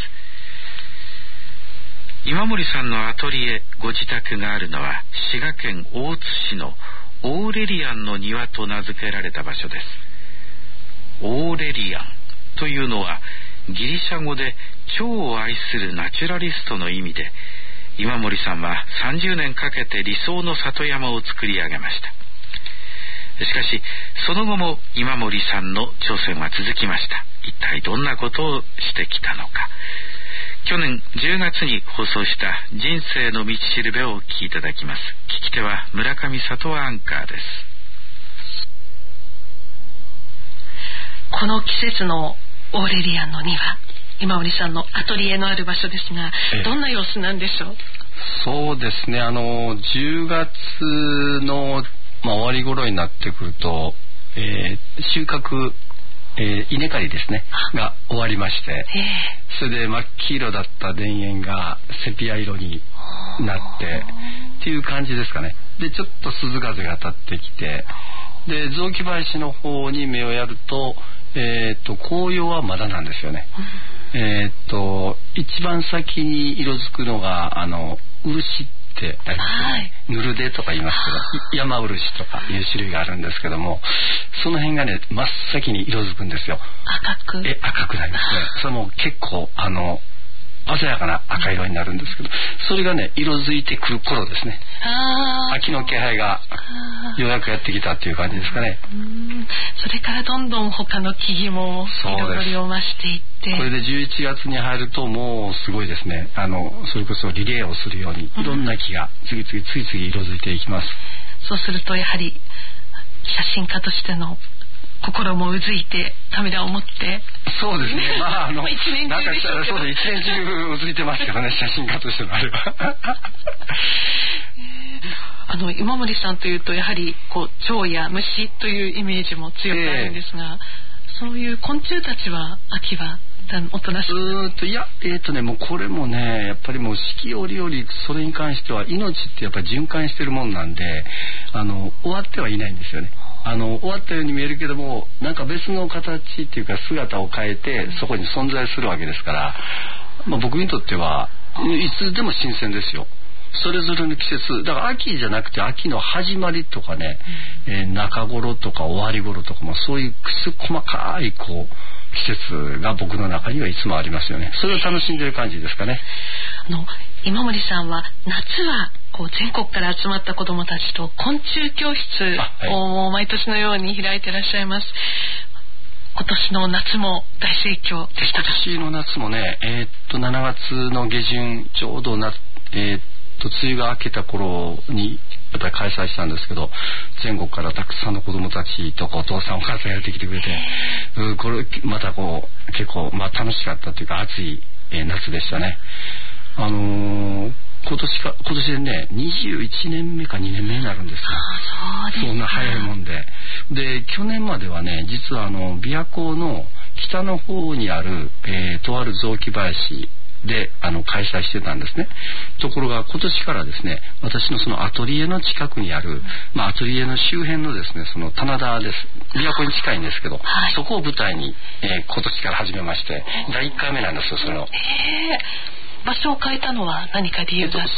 今森さんのアトリエご自宅があるのは滋賀県大津市のオーレリアンの庭と名付けられた場所です。オーレリアンというのはギリシャ語で蝶を愛するナチュラリストの意味で、今森さんは30年かけて理想の里山を作り上げました。しかしその後も今森さんの挑戦は続きました。一体どんなことをしてきたのか。去年10月に放送した人生の道しるべをお聞きいただきます。聞き手は村上里和アンカーです。 この季節のオーレリアンの庭、今森さんのアトリエのある場所ですが、どんな様子なんでしょう。 そうですね、10月の、終わり頃になってくると、収穫稲刈りですねが終わりまして、それで真っ黄色だった田園がセピア色になってっていう感じですかね。でちょっと鈴風が立ってきて、で雑木林の方に目をやると、紅葉はまだなんですよね。一番先に色づくのが漆ってありますね。ヌルデとか言いますけど、山漆とかいう種類があるんですけども、その辺がね真っ先に色づくんですよ。赤くなりますね。それも結構鮮やかな赤色になるんですけど、それがね色づいてくる頃ですね。秋の気配がようやくやってきたっていう感じですかね。 それからどんどん他の木々も彩りを増していって、 これで11月に入るともうすごいですね。それこそリレーをするようにいろんな木が次々色づいていきます。 そうするとやはり写真家としての心もうずいてカメラを持って、 そうですね。 一年中でしょうけど、 そうで一年中うずいてますけどね、写真家としてのあれは。 今森さんというとやはり蝶や虫というイメージも強くあるんですが、そういう昆虫たちは秋はおとなしく。 いやもうこれもねやっぱりもう四季折々それに関しては命ってやっぱり循環してるもんなんで終わってはいないんですよね。終わったように見えるけどもなんか別の形っていうか姿を変えてそこに存在するわけですから、僕にとってはいつでも新鮮ですよ。それぞれの季節だから秋じゃなくて秋の始まりとかね、中頃とか終わり頃とかもそういう細かい季節が僕の中にはいつもありますよね。それを楽しんでる感じですかね。 今森さんは夏は全国から集まった子どもたちと昆虫教室を毎年のように開いていらっしゃいます。今年の夏も大盛況でしたか？ 今年の夏もね、7月の下旬ちょうど梅雨が明けた頃にやっぱり開催したんですけど、全国からたくさんの子どもたちとお父さんお母さんやってきてくれて、これまた結構楽しかったというか暑い夏でしたね。今年でね21年目か2年目になるんですよ。そんな早いもんで。で去年まではね実は琵琶湖の北の方にある、とある雑木林で開催してたんですね。ところが今年からですね私のそのアトリエの近くにある、アトリエの周辺のですねその棚田です。琵琶湖に近いんですけど、そこを舞台に、今年から始めまして第1回目なんですよそれの。 場所を変えたのは何か理由が？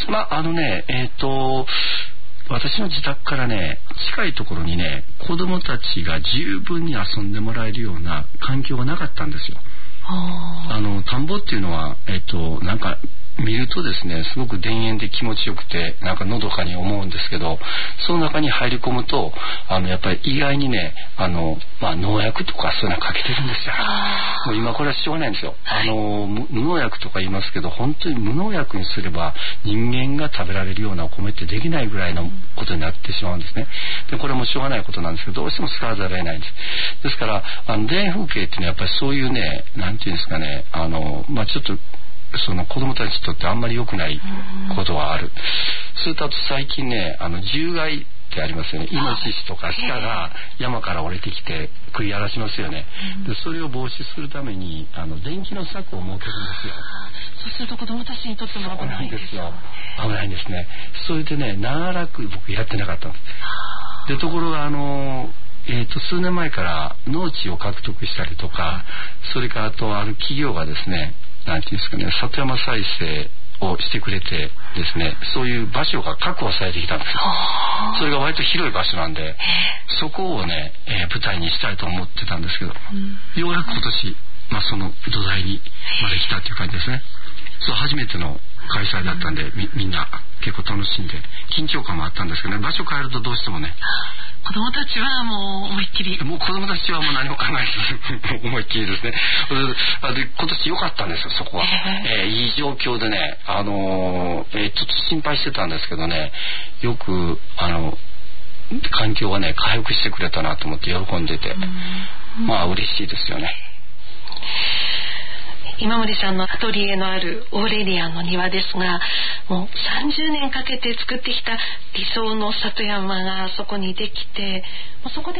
私の自宅からね近いところにね子どもたちが十分に遊んでもらえるような環境がなかったんですよ。田んぼっていうのはなんか見るとですねすごく田園で気持ちよくてなんかのどかに思うんですけど、その中に入り込むとやっぱり意外にね農薬とかそういうのかけてるんですよ。もう今これはしょうがないんですよ。無農薬とか言いますけど本当に無農薬にすれば人間が食べられるようなお米ってできないぐらいのことになってしまうんですね。でこれもしょうがないことなんですけどどうしても使わざるを得ないんです。ですから田園風景っていうのはやっぱりそういうねなんていうんですかねちょっとその子供たちにとってあんまり良くないことはある。それとあと最近ね獣害ってありますよね。イノシシとか鹿が山から降りてきて食い荒らしますよね。でそれを防止するために電気の柵を設けるんですよ。 そうすると子供たちにとっても危ないんですよ。 危ないんですね。それでね長らく僕やってなかったんです。でところが数年前から農地を獲得したりとか、それからあとある企業がですねなんていうんですかね里山再生をしてくれてですねそういう場所が確保されてきたんですよ。それが割と広い場所なんでそこをね、舞台にしたいと思ってたんですけど、ようやく今年、その土台にまで来たという感じですね。そう初めての開催だったんでみんな結構楽しんで緊張感もあったんですけどね。場所変えるとどうしてもね子供たちはもう思いっきりもう子供たちはもう何も考えず思いっきりですね。で今年良かったんですよそこは。いい状況でねちょっと心配してたんですけどねよく環境がね回復してくれたなと思って喜んでて嬉しいですよね。 今森さんのアトリエのあるオーレリアンの庭ですがもう30年かけて作ってきた理想の里山がそこにできてそこで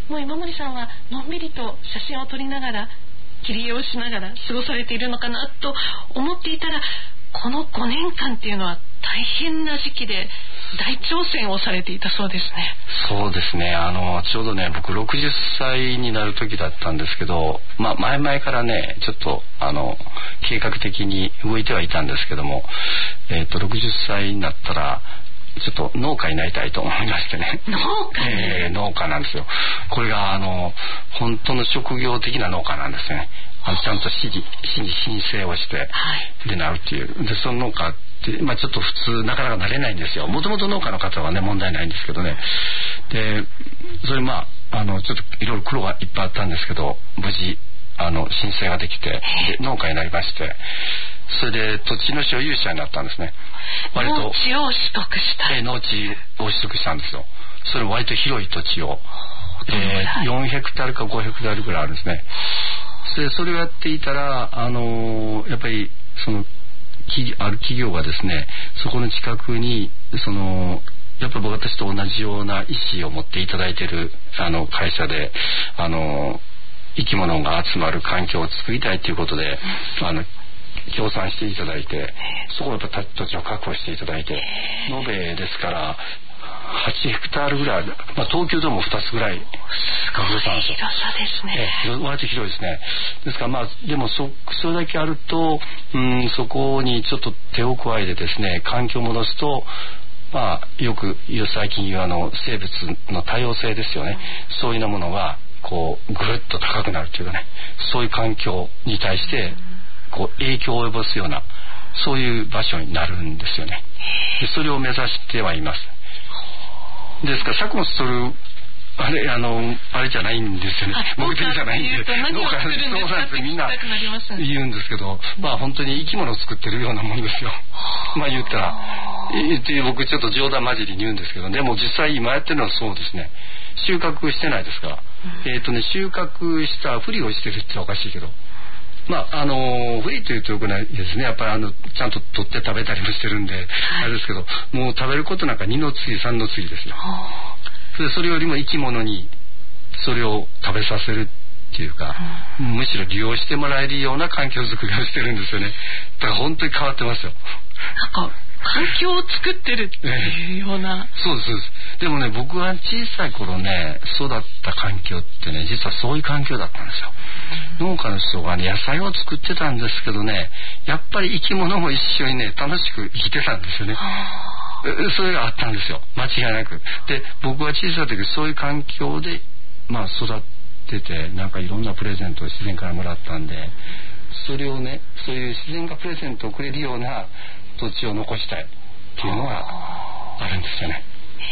もう今森さんはのんびりと写真を撮りながら切り絵をしながら過ごされているのかなと思っていたら、この5年間っていうのは大変な時期で大挑戦をされていたそうですね。 そうですね、ちょうどね僕60歳になる時だったんですけど、前々からねちょっと計画的に動いてはいたんですけども、60歳になったらちょっと農家になりたいと思いましてね。農家なんですよ。これが本当の職業的な農家なんですね。ちゃんと市に申請をして、でなるっていう。でその農家って、ちょっと普通なかなかなれないんですよ。もともと農家の方はね問題ないんですけどね。でそれちょっといろいろ苦労がいっぱいあったんですけど、無事申請ができて、で農家になりまして、それで土地の所有者になったんですね。割と農地を取得した。 農地を取得したんですよ。それ割と広い土地を、4ヘクタールか5ヘクタールぐらいあるんですね。それをやっていたらやっぱりある企業がですね、そこの近くにやっぱり私と同じような意思を持っていただいている会社で生き物が集まる環境を作りたいということで協賛していただいて、そこをやっぱ土地を確保していただいて、延べですから8ヘクタールぐらい、東京ドーム2つぐらいすごい広さですね。 割と広いですね。ですからでもそれだけあると、そこにちょっと手を加えてですね、環境を戻すとよく最近言う生物の多様性ですよね。そういうようなものがぐっと高くなるというかね、そういう環境に対して影響を及ぼすようなそういう場所になるんですよね。でそれを目指してはいます。ですから作物取るあれじゃないんですよね。目的じゃないんで、農家そうみんな言うんですけど、本当に生き物を作ってるようなもんですよ。言ったら僕ちょっと冗談交じりに言うんですけど、でも実際今やってるのはそうですね。収穫してないですから、収穫したふりをしてるっておかしいけど、ふりというとよくないですね。やっぱりちゃんと取って食べたりもしてるんで、あれですけど、もう食べることなんか2の次3の次ですよ。それよりも生き物にそれを食べさせるっていうか、むしろ利用してもらえるような環境づくりをしてるんですよね。だから本当に変わってますよ。 環境を作ってるっていうような、 そうです。でもね、僕は小さい頃ね育った環境ってね、実はそういう環境だったんですよ。農家の人がね野菜を作ってたんですけどね、やっぱり生き物も一緒にね楽しく生きてたんですよね。それがあったんですよ、間違いなく。で僕は小さい時そういう環境で育ってて、なんかいろんなプレゼントを自然からもらったんで、それをね、そういう自然がプレゼントをくれるような土地を残したいっていうのがあるんですよね。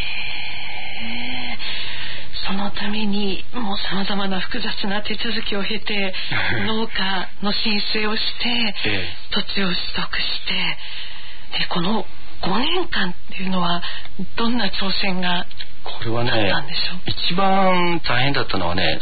そのためにもうさまざまな複雑な手続きを経て農家の申請をして、土地を取得して、でこの5年間っていうのはどんな挑戦があったんでしょう？これはね、 一番大変だったのはね、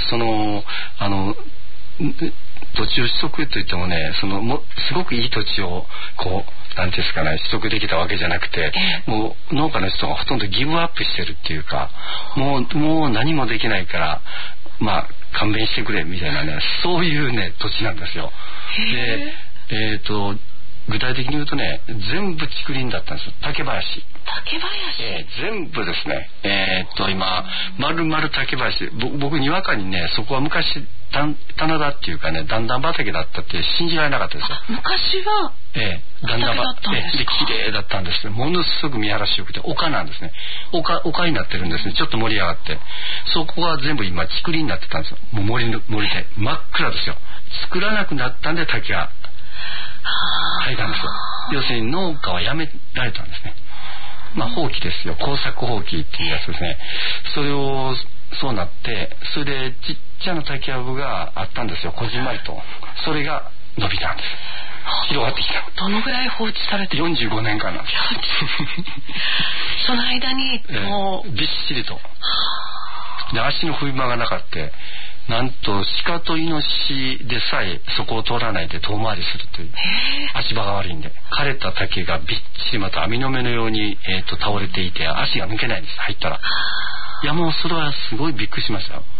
土地を取得といってもね、すごくいい土地をなんですかね、取得できたわけじゃなくて、もう農家の人がほとんどギブアップしてるっていうか、もう何もできないから勘弁してくれみたいなね、そういうね土地なんですよ。で具体的に言うとね、全部竹林だったんですよ。竹林、全部ですね。今丸々竹林、僕にわかにね、そこは昔棚田っていうかね、段々畑だったって信じられなかったですよ。 昔は段々畑で綺麗だったんです。ものすごく見晴らしよくて丘なんですね。丘になってるんですね。ちょっと盛り上がって、そこは全部今竹林になってたんですよ。もう森で真っ暗ですよ。作らなくなったんで竹が生えたんですよ。要するに農家はやめられたんですね。放棄ですよ。耕作放棄っていうやつですね。それをそうなって、それでちっちゃな竹やぶがあったんですよ、こじんまりと。それが伸びたんです。広がってきた。 どのぐらい放置されてる ？45年間なんです。 その間にもう、 びっしりと。で足の踏み間がなかった。なんと鹿とイノシシでさえそこを通らないで遠回りするという、足場が悪いんで、枯れた竹がびっちりまた網の目のように、倒れていて足が抜けないんです。入ったら、いやもうそれはすごいびっくりしましたよ。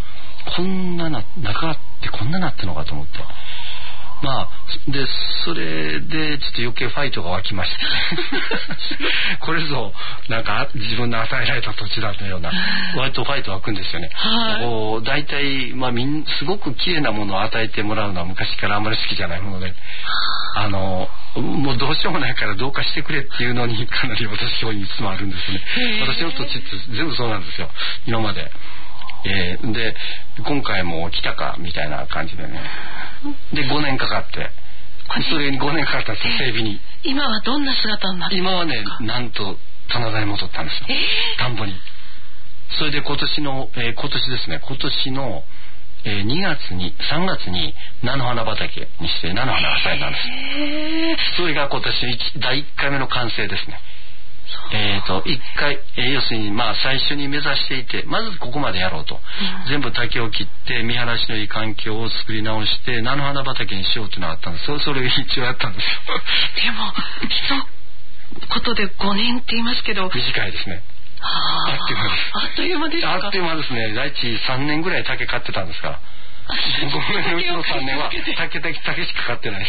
こんな中ってこんななってのかと思って、まあでそれでちょっと余計ファイトが湧きましてこれぞなんか自分の与えられた土地だというような割とファイト湧くんですよね。こう大体まあすごく綺麗なものを与えてもらうのは昔からあんまり好きじゃないもので、もうどうしようもないからどうかしてくれっていうのにかなり私表にいつもあるんですね。私の土地って全部そうなんですよ今まで。で今回も来たかみたいな感じでね、で5年かかって、それに5年かかったんですよ、整備に。 今はどんな姿になってるんですか？ 今はね、なんと棚田に戻ったんですよ、田んぼに。それで今年ですね、今年の3月に菜の花畑にして菜の花が咲いたんです。それが今年第1回目の完成ですね。1回、要するにまあ最初に目指していて、まずここまでやろうと、全部竹を切って見晴らしのいい環境を作り直して菜の花畑にしようというのがあったんです。それを一応やったんですよでも一言で5年って言いますけど短いですね。あっという間です。 あっという間ですね。第一3年ぐらい竹買ってたんですから5年のうちの3年は竹しか買ってない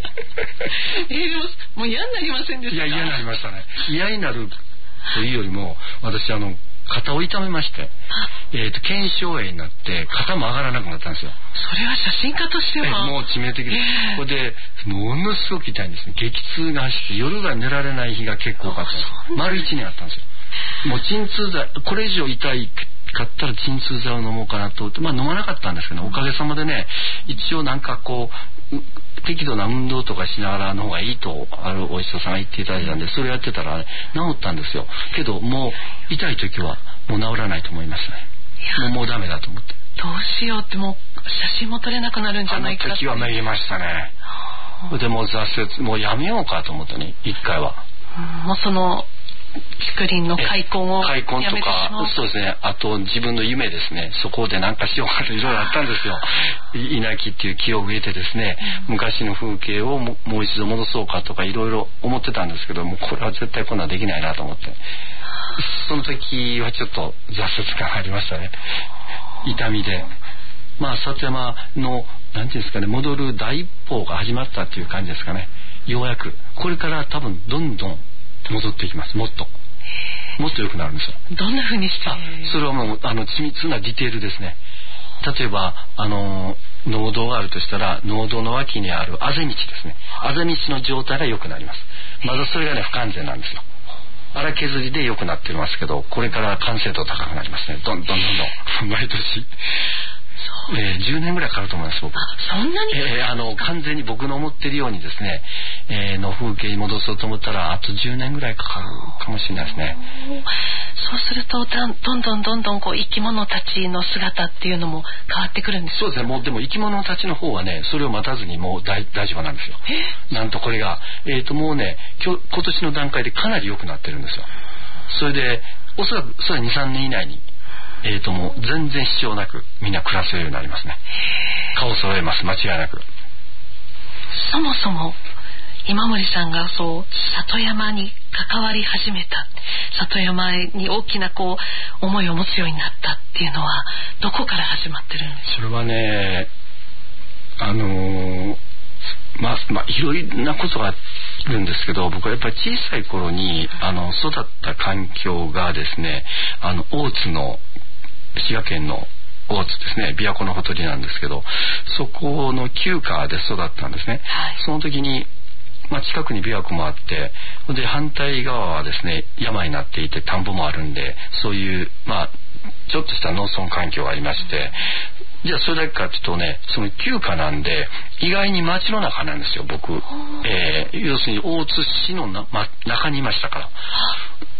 もう嫌になりませんでしたか？ いや嫌になりましたね。嫌になるというよりも私肩を痛めまして、腱鞘炎になって肩も上がらなくなったんですよ。 それは写真家としてはもう致命的です。これでものすごく痛いんですね。激痛が走って夜が寝られない日が結構多かったんです。丸1年あったんですよ。もう鎮痛剤、これ以上痛いかったら鎮痛剤を飲もうかなと思って、まあ飲まなかったんですけど、おかげさまでね、一応なんかこう適度な運動とかしながらの方がいいとあるお医者さんが言っていただいたんで、それやってたら、ね、治ったんですよ。けどもう痛い時はもう治らないと思いましたね。もうダメだと思って。 どうしようって、もう写真も撮れなくなるんじゃないかって。 時はめげましたね。でも挫折、もうやめようかと思ったね、一回は。 もうその竹林の開墾をやめてしまう。開墾とか、 そうですね。あと自分の夢ですね。そこでなんかしようかといろいろあったんですよ。稲木っていう木を植えてですね、昔の風景をもう一度戻そうかとかいろいろ思ってたんですけども、これは絶対こんなんできないなと思って、その時はちょっと挫折感ありましたね。痛みで。まあ里山のなんていうんですかね、戻る第一歩が始まったっていう感じですかね。ようやくこれから多分どんどん戻っていきます。もっと良くなるんですよ。 どんな風にして？ それはもう緻密なディテールですね。例えば農道があるとしたら、農道の脇にあるあぜ道ですね。あぜ道の状態が良くなります。まだそれがね不完全なんですよ。荒削りで良くなってますけど、これから完成度高くなりますね。どんどん毎年。10年ぐらいかかると思います僕。 そんなに？ 完全に僕の思ってるようにですね、の風景に戻そうと思ったらあと10年ぐらいかかるかもしれないですね。 そうするとどんどんこう生き物たちの姿っていうのも変わってくるんですか？ そうですね。もうでも生き物たちの方はね、それを待たずにもう大丈夫なんですよ。なんとこれがもうね今年の段階でかなり良くなってるんですよ。それでおそらくそれは 2,3 年以内にもう全然支障なくみんな暮らせるようになりますね。顔を揃えます、間違いなく。 そもそも今森さんがそう里山に関わり始めた、里山に大きなこう思いを持つようになったっていうのはどこから始まってるんですか？ それはね、いろいろなことがあるんですけど、僕はやっぱり小さい頃に育った環境がですね、大津の滋賀県の大津ですね、琵琶湖のほとりなんですけど、そこの旧家で育ったんですね。その時に近くに琵琶湖もあって、で反対側はですね山になっていて田んぼもあるんで、そういうちょっとした農村環境がありまして、じゃあそれだけかというとね、その旧家なんで意外に町の中なんですよ僕。要するに大津市の中にいましたから。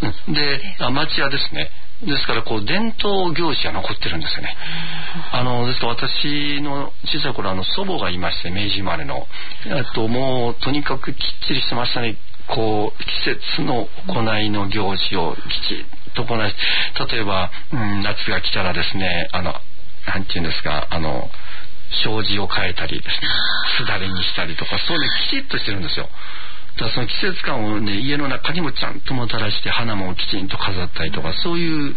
で町屋ですね。ですからこう伝統行事が残ってるんですよね。ですから私の小さい頃祖母がいまして、明治生まれのもうとにかくきっちりしてましたね。こう季節の行いの行事をきちっとこなし、例えば、夏が来たらですね、なんていうんですか、障子を変えたりですね、すだれにしたりとか、そうねきちっとしてるんですよ。だからその季節感をね、家の中にもちゃんともたらして、花もきちんと飾ったりとか、そういう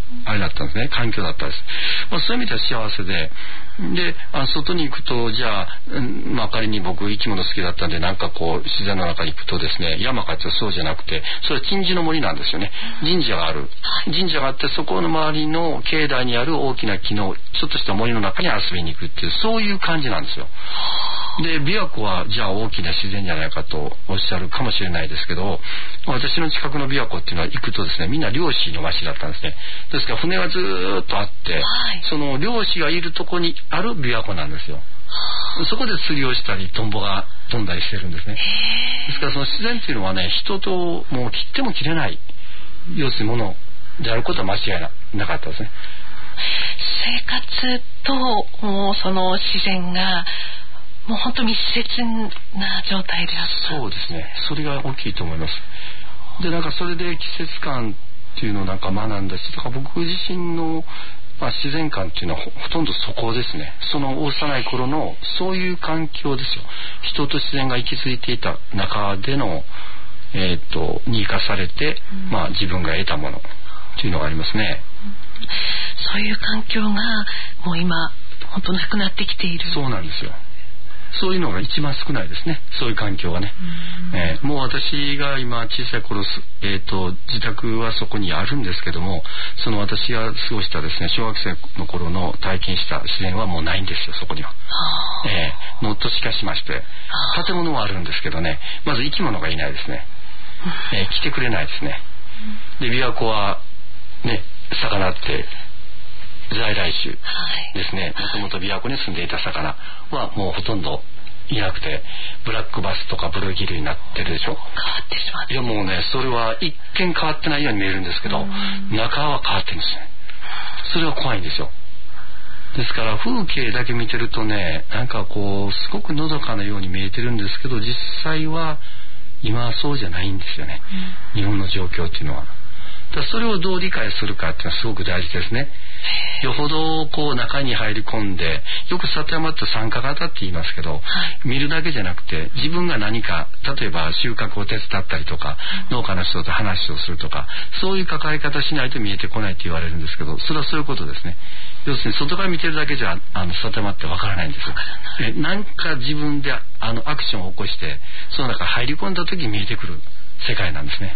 あれだったんですね、環境だったんです。そういう意味では幸せで、外に行くと、じゃあ、仮に僕生き物好きだったんで、なんかこう自然の中に行くとですね、山かってそうじゃなくて、それは鎮守の森なんですよね。神社がある。神社があって、そこの周りの境内にある大きな木のちょっとした森の中に遊びに行くっていう、そういう感じなんですよ。で、琵琶湖はじゃあ大きな自然じゃないかとおっしゃるかもしれないですけど、私の近くの琵琶湖っていうのは行くとですね、みんな漁師の町だったんですね。ですから船がずーっとあって、その漁師がいるとこにある琵琶湖なんですよ。そこで釣りをしたりトンボが飛んだりしてるんですね。ですからその自然っていうのはね、人ともう切っても切れない、要するにものであることは間違いなかったですね。 生活ともうその自然がもう本当密接な状態であった。 そうですね、それが大きいと思います。で、なんかそれで季節感っていうのをなんか学んだし、だから僕自身の、自然観っていうのはほとんどそこですね。その幼い頃のそういう環境ですよ。人と自然が息づいていた中での、に生かされて、自分が得たものっていうのがありますね。 そういう環境がもう今本当なくなってきている。 そうなんですよ。そういうのが一番少ないですね、そういう環境がね。もう私が今小さい頃、自宅はそこにあるんですけども、その私が過ごしたですね、小学生の頃の体験した自然はもうないんですよ、そこには。のっとしかしまして、建物はあるんですけどね、まず生き物がいないですね。来てくれないですね。で、琵琶湖はね、魚って在来種ですね。もともと琵琶湖に住んでいた魚はもうほとんどいなくて、ブラックバスとかブルーギルになってるでしょ。 変わってしまう。 いやもうね、それは一見変わってないように見えるんですけど、中は変わってるんですね。それは怖いんですよ。ですから風景だけ見てるとね、なんかこうすごくのどかなように見えてるんですけど、実際は今はそうじゃないんですよね、日本の状況っていうのは。だそれをどう理解するかっていうのはすごく大事ですね。よほどこう中に入り込んで、よく里山って参加型って言いますけど、見るだけじゃなくて自分が何か、例えば収穫を手伝ったりとか、農家の人と話をするとか、そういう関わり方しないと見えてこないって言われるんですけど、それはそういうことですね。要するに外から見てるだけじゃ里山ってわからないんですよ。なんか自分でアクションを起こして、その中入り込んだ時に見えてくる世界なんですね。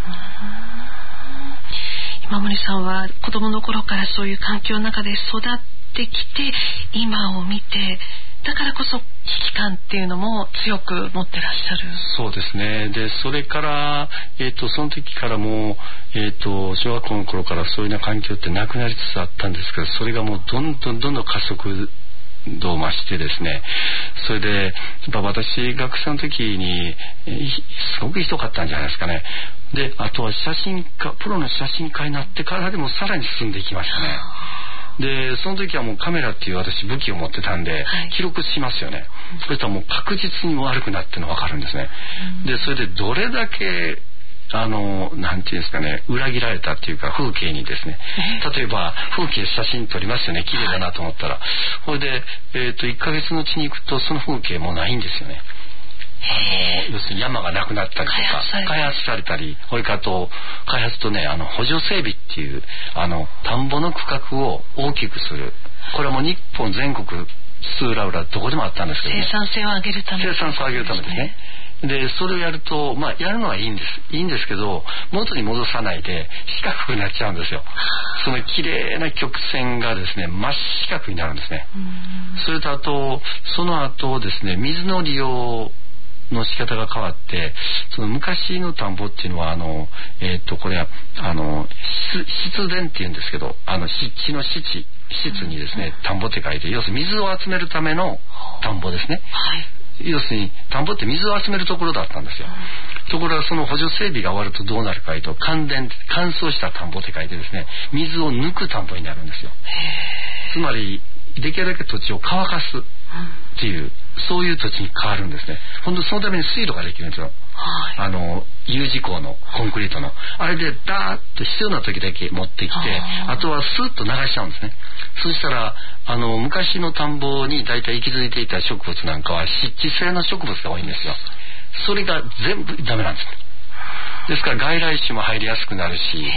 今森さんは子供の頃からそういう環境の中で育ってきて、今を見て、だからこそ危機感っていうのも強く持ってらっしゃる。 そうですね。でそれから、その時からもう、小学校の頃からそういうような環境ってなくなりつつあったんですけど、それがもうどんどん加速度を増してですね、それでやっぱ私学生の時にすごくひどかったんじゃないですかね。であとはプロの写真家になってからでもさらに進んでいきましたね。でその時はもうカメラっていう私武器を持ってたんで、記録しますよね。そしたらもう確実に悪くなってるの分かるんですね。でそれでどれだけなんていうんですかね、裏切られたっていうか風景にですね、例えば風景写真撮りますよね、綺麗だなと思ったら、それで1ヶ月のうちに行くとその風景もないんですよね。要するに山がなくなったりとか開発されたり、それから開発とね、補助整備っていう田んぼの区画を大きくする、これはもう日本全国津々浦々どこでもあったんですけどね、 生産性を上げるためですね。 でそれをやると、やるのはいいんですけど、元に戻さないで四角くなっちゃうんですよ。その綺麗な曲線がですね、真四角になるんですね。それとその後ですね、水の利用の仕方が変わって、その昔の田んぼっていうのはこれは湿田っていうんですけど、湿地の湿にですね、田んぼって書いて、要するに水を集めるための田んぼですね。要するに田んぼって水を集めるところだったんですよ。ところがその補助整備が終わるとどうなるかというと、乾燥した田んぼって書いてですね、水を抜く田んぼになるんですよ。つまりできるだけ土地を乾かすっていう、そういう土地に変わるんですね。本当そのために水路ができるんですよ。U 字工のコンクリートのあれでダーッと必要な時だけ持ってきて、あとはスーッと流しちゃうんですね。そしたら昔の田んぼにだいたい息づいていた植物なんかは湿地性の植物が多いんですよ。それが全部ダメなんです。ですから外来種も入りやすくなるし、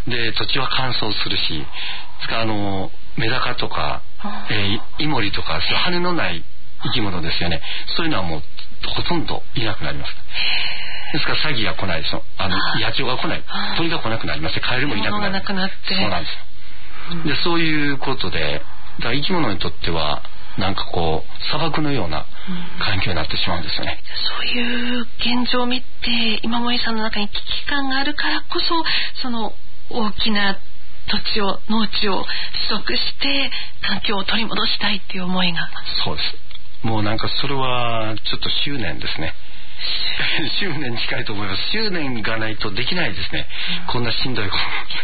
で土地は乾燥するし、メダカとか、イモリとか、そういう羽のない生き物ですよね。そういうのはもうほとんどいなくなります。ですからサギが来ないでしょ、野鳥が来ない、鳥が来なくなります。カエルもいなくなる。そうなんですよ。でそういうことで、だから生き物にとってはなんかこう砂漠のような環境になってしまうんですよね。 そういう現状を見て今森さんの中に危機感があるからこそ、その大きな土地を農地を取得して環境を取り戻したいっていう思いが。 そうです。もうなんかそれはちょっと執念ですね。執念近いと思います。執念がないとできないですね、こんなしんどいこと。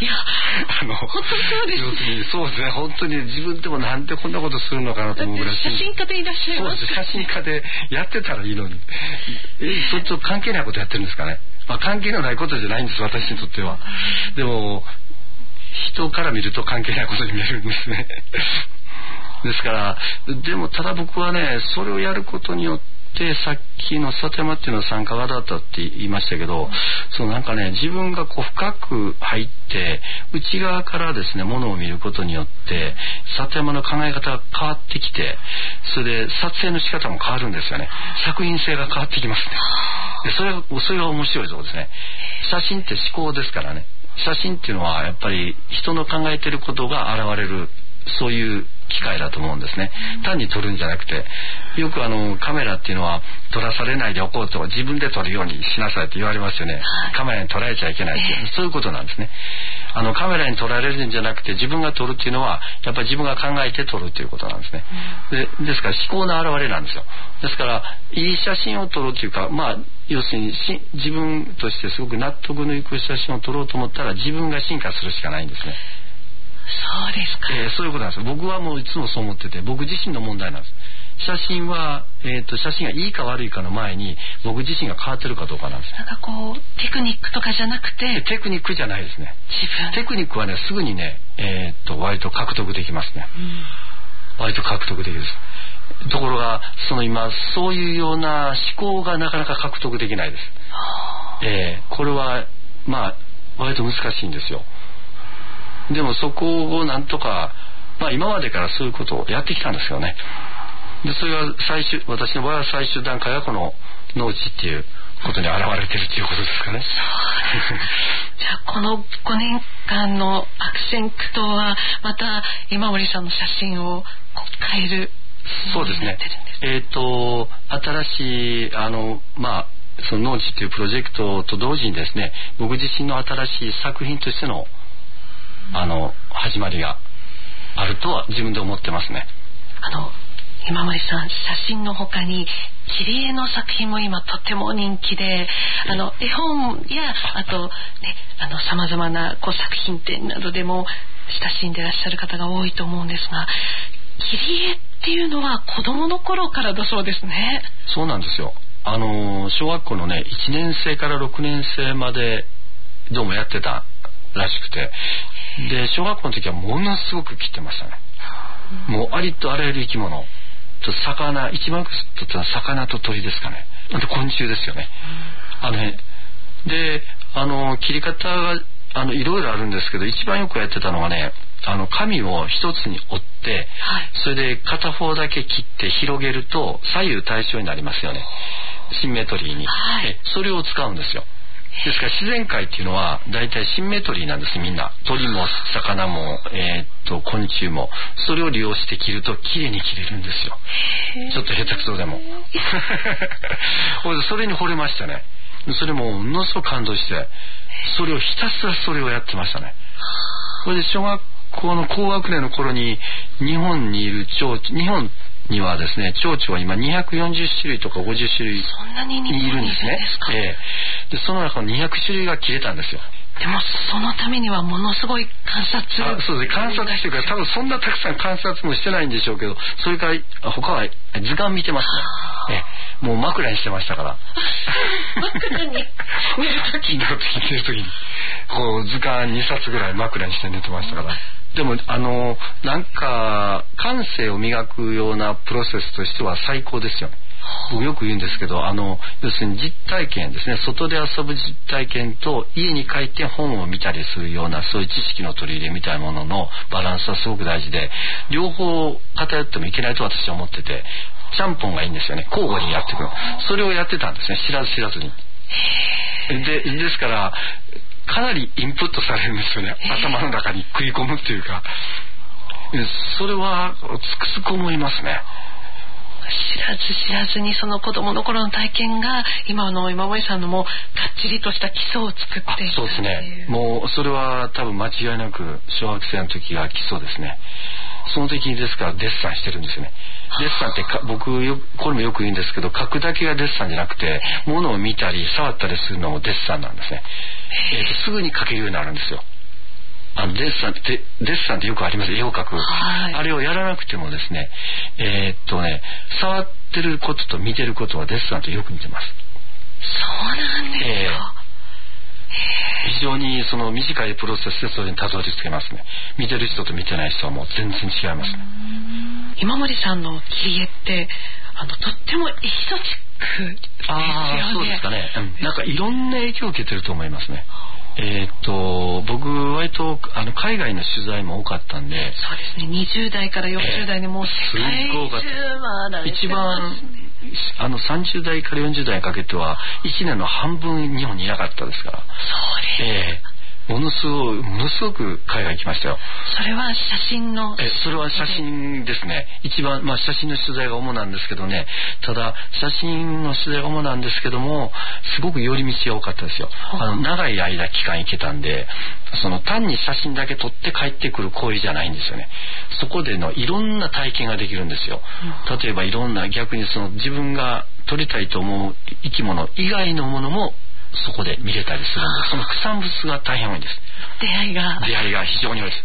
いや本当にそうです。 要するにそうですね、本当に自分でもなんでこんなことするのかなと思うぐらい。 写真家でいらっしゃいます。 そうです、写真家でやってたらいいのにそれと関係ないことやってるんですかね。関係のないことじゃないんです、私にとっては。でも人から見ると関係ないことに見えるんですね。ですからでもただ僕はね、それをやることによってさっきの里山っていうのは参加型だったって言いましたけど、なんかね、自分がこう深く入って内側からですねものを見ることによって里山の考え方が変わってきて、それで撮影の仕方も変わるんですよね。作品性が変わってきますね。でそれが面白いところですね。写真って思考ですからね。写真っていうのはやっぱり人の考えてることが現れる、そういう機会だと思うんですね。単に撮るんじゃなくて、よくカメラっていうのは撮らされないでおこうと、自分で撮るようにしなさいって言われますよね。カメラに撮られちゃいけないっていう、そういうことなんですね。カメラに撮られるんじゃなくて自分が撮るっていうのはやっぱり自分が考えて撮るということなんですね。ですから思考の表れなんですよ。ですからいい写真を撮ろうというか、要するに自分としてすごく納得のいく写真を撮ろうと思ったら自分が進化するしかないんですね。 そうですか。 そういうことなんです。僕はもういつもそう思ってて、僕自身の問題なんです。写真は、写真がいいか悪いかの前に僕自身が変わってるかどうかなんです。 なんかこうテクニックとかじゃなくて。 テクニックじゃないですね。テクニックはねすぐにね、割と獲得できますね。割と獲得できるです。ところが今そういうような思考がなかなか獲得できないです。これは割と難しいんですよ。でもそこをなんとか、今までからそういうことをやってきたんですよね。でそれが私の場合は最終段階はこの農地っていうことに現れてるっていうことですかね。 じゃあこの5年間の悪戦苦闘はまた今森さんの写真を変える。 そうですね。新しいその農地っていうプロジェクトと同時にですね、僕自身の新しい作品としての始まりがあるとは自分で思ってますね。 今森さん、写真の他に切り絵の作品も今とても人気で、絵本やあとね、様々な作品展などでも親しんでいらっしゃる方が多いと思うんですが、切り絵っていうのは子供の頃からだそうですね。 そうなんですよ。小学校のね1年生から6年生までどうもやってたらしくて、で小学校の時はものすごく切ってましたね。もうありとあらゆる生き物と魚、一番よくとったのは魚と鳥ですかね。あと昆虫ですよね。で切り方がいろいろあるんですけど、一番よくやってたのはね、紙を一つに折って、それで片方だけ切って広げると左右対称になりますよね。シンメトリーに、それを使うんですよ。ですから自然界っていうのはだいたいシンメトリーなんです。みんな鳥も魚も、昆虫もそれを利用して切るときれいに切れるんですよ。ちょっと下手くそでもそれに惚れましたね。それもものすごく感動して、それをひたすらそれをやってましたね。これで小学校の高学年の頃に日本にいる日本にはですね、蝶々は今240種類とか50種類いるんですね。でその中の200種類が切れたんですよ。 でもそのためにはものすごい観察。 そうですね、観察してるから多分そんなたくさん観察もしてないんでしょうけど、それから他は図鑑見てますね。もう枕にしてましたから枕に寝る時にこう図鑑2冊ぐらい枕にして寝てましたから。でもなんか感性を磨くようなプロセスとしては最高ですよね。 僕よく言うんですけど、要するに実体験ですね、外で遊ぶ実体験と家に帰って本を見たりするような、そういう知識の取り入れみたいなもののバランスはすごく大事で、両方偏ってもいけないと私は思ってて、ちゃんぽんがいいんですよね。交互にやっていくの。それをやってたんですね、知らず知らずに。ですからかなりインプットされるんですよね、頭の中に食い込むっていうか。それはつくづく思いますね。 知らずにその子供の頃の体験が今の今森さんのもうがっちりとした基礎を作っていたっていう。 そうですね。もうそれは多分間違いなく小学生の時が基礎ですね。その時にですからデッサンしてるんですよね。デッサンって僕これもよく言うんですけど、書くだけがデッサンじゃなくて、物を見たり触ったりするのもデッサンなんですね。すぐに書けるようになるんですよ。デッサンってよくあります。絵を描く、あれをやらなくてもですね、触ってることと見てることはデッサンとよく似てます。 そうなんですか。 非常にその短いプロセスでそれにたどり着けますね。見てる人と見てない人はもう全然違いますね。 今森さんの切り絵ってとってもエキゾチックですよね。 そうですかね。なんかいろんな影響を受けてると思いますね。僕割と海外の取材も多かったんで。 そうですね。20代から40代でもう世界中回られてますね。 一番30代から40代にかけては1年の半分日本にいなかったですから。 そうです。 ものすごく海外行きましたよ。 それは写真のそれは写真ですね。一番写真の取材が主なんですけどね。ただ写真の取材が主なんですけども、すごく寄り道が多かったですよ。長い間期間行けたんで、単に写真だけ撮って帰ってくる行為じゃないんですよね。そこでのいろんな体験ができるんですよ。例えばいろんな、逆に自分が撮りたいと思う生き物以外のものもそこで見れたりするんで、その副産物が大変多いんです。 出会いが非常に多いです。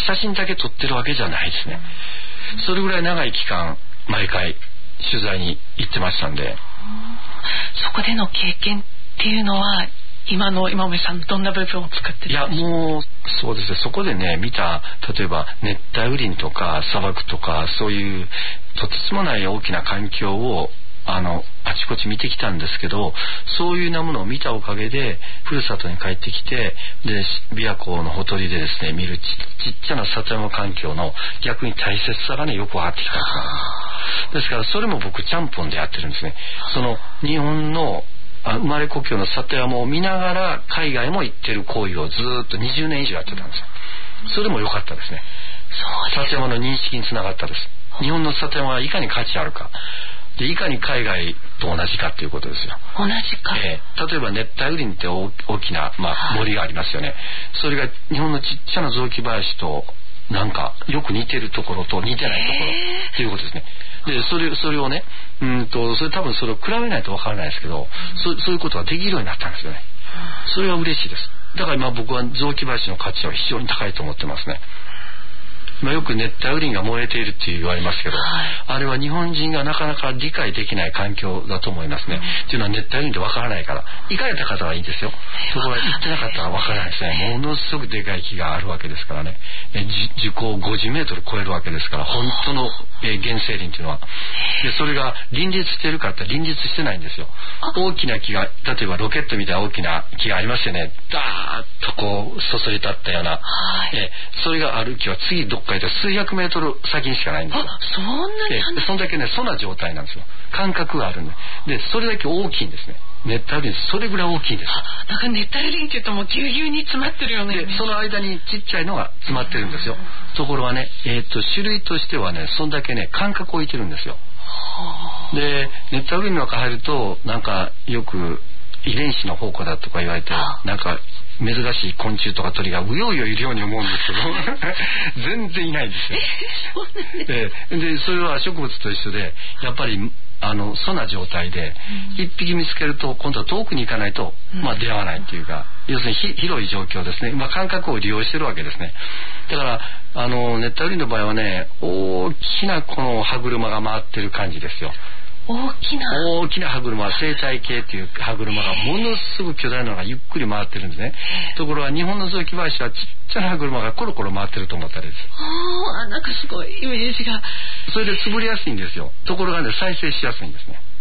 写真だけ撮ってるわけじゃないですね。それぐらい長い期間毎回取材に行ってましたんで。 そこでの経験っていうのは今の今森さんどんな部分を作ってるんですか？ もうそうですね。そこでね見た、例えば熱帯雨林とか砂漠とか、そういうとてつもない大きな環境をあちこち見てきたんですけど、そういうなものを見たおかげでふるさとに帰ってきて、で琵琶湖のほとりでですね見るちっちゃな里山環境の逆に大切さがねよく分かってきたんですから、それも僕ちゃんぽんでやってるんですね。日本の生まれ故郷の里山を見ながら海外も行ってる行為をずっと20年以上やってたんですよ。それも良かったですね。里山の認識につながったです。日本の里山はいかに価値あるかで、いかに海外と同じかっていうことですよ。 同じか。 例えば熱帯雨林って大きな、森がありますよね。それが日本のちっちゃな雑木林となんかよく似てるところと似てないところっていうことですね。でそれをね、それ多分それを比べないとわからないですけど、そういうことができるようになったんですよね。それは嬉しいです。だから今僕は雑木林の価値は非常に高いと思ってますね。よく熱帯雨林が燃えているって言われますけど、あれは日本人がなかなか理解できない環境だと思いますね。っていうのは熱帯雨林ってわからないから、行かれた方はいいんですよ。そこは行ってなかったらわからないですね。ものすごくでかい木があるわけですからね。樹高50メートル超えるわけですから、本当の原生林っていうのは。でそれが林立しているかって林立してないんですよ。大きな木が、例えばロケットみたいな大きな木がありますよね。ダーッとこうそそり立ったような、それがある木は次どっか数百メートル先にしかないんですよ。 そんなにそんだけねそんな状態なんですよ。感覚があるんで、それだけ大きいんですね。熱帯雨林それぐらい大きいんです。 なんか熱帯雨林って言うともうぎゅうぎゅうに詰まってるよね。 でその間にちっちゃいのが詰まってるんですよ。ところはね、種類としてはねそんだけね間隔を置いてるんですよ。で熱帯雨林の中入るとなんかよく遺伝子の宝庫だとか言われて、なんか珍しい昆虫とか鳥がうようよいるように思うんですけど全然いないんですよ。でそれは植物と一緒で、やっぱりそんな状態で一匹見つけると今度は遠くに行かないと、出会わないっていうか、要するに広い状況ですね。感覚を利用してるわけですね。だから熱帯雨林の場合はね、大きなこの歯車が回ってる感じですよ。 大きな歯車は生態系っていう歯車がものすごく巨大なのがゆっくり回ってるんですね。ところが日本の雑木林はちっちゃな歯車がコロコロ回ってると思ったらです。 なんかすごいイメージが。 それで潰れやすいんですよ。ところがね再生しやすいんですね。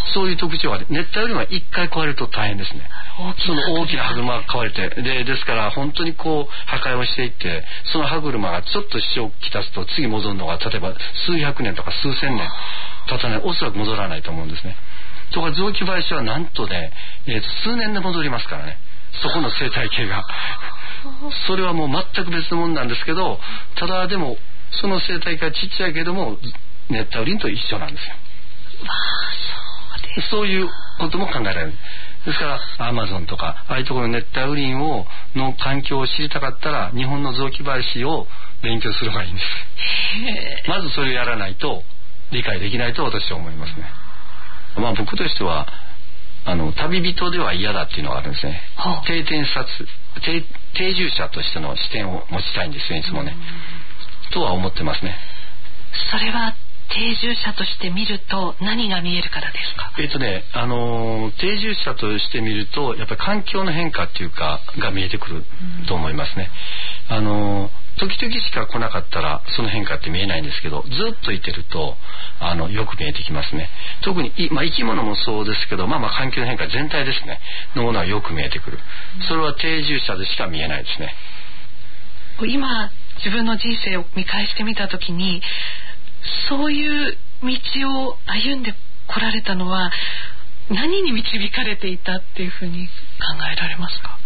そういう特徴がある。熱帯雨林は一回壊れると大変ですね。その大きな歯車が壊れて、ですから本当にこう破壊をしていって、その歯車がちょっと支障をきたすと次戻るのが例えば数百年とか数千年経たない、おそらく戻らないと思うんですね。とか雑木林はなんとね、数年で戻りますからね、そこの生態系がそれはもう全く別のものなんですけど、ただでもその生態系がちっちゃいけども熱帯雨林と一緒なんですよ。そういうことも考えられる。ですからアマゾンとかああいうところの熱帯雨林の環境を知りたかったら日本の雑木林を勉強すればいいんです。まずそれをやらないと理解できないと私は思いますね。僕としては旅人では嫌だっていうのがあるんですね。定住者としての視点を持ちたいんですよいつもね、とは思ってますね。 それは定住者として見ると何が見えるからですか？ 定住者として見るとやっぱり環境の変化っていうかが見えてくると思いますね。時々しか来なかったらその変化って見えないんですけど、ずっといてるとよく見えてきますね。特に生き物もそうですけど、環境の変化全体ですねのものはよく見えてくる。それは定住者でしか見えないですね。 今自分の人生を見返してみたときに、そういう道を歩んでこられたのは何に導かれていたっていうふうに考えられますか？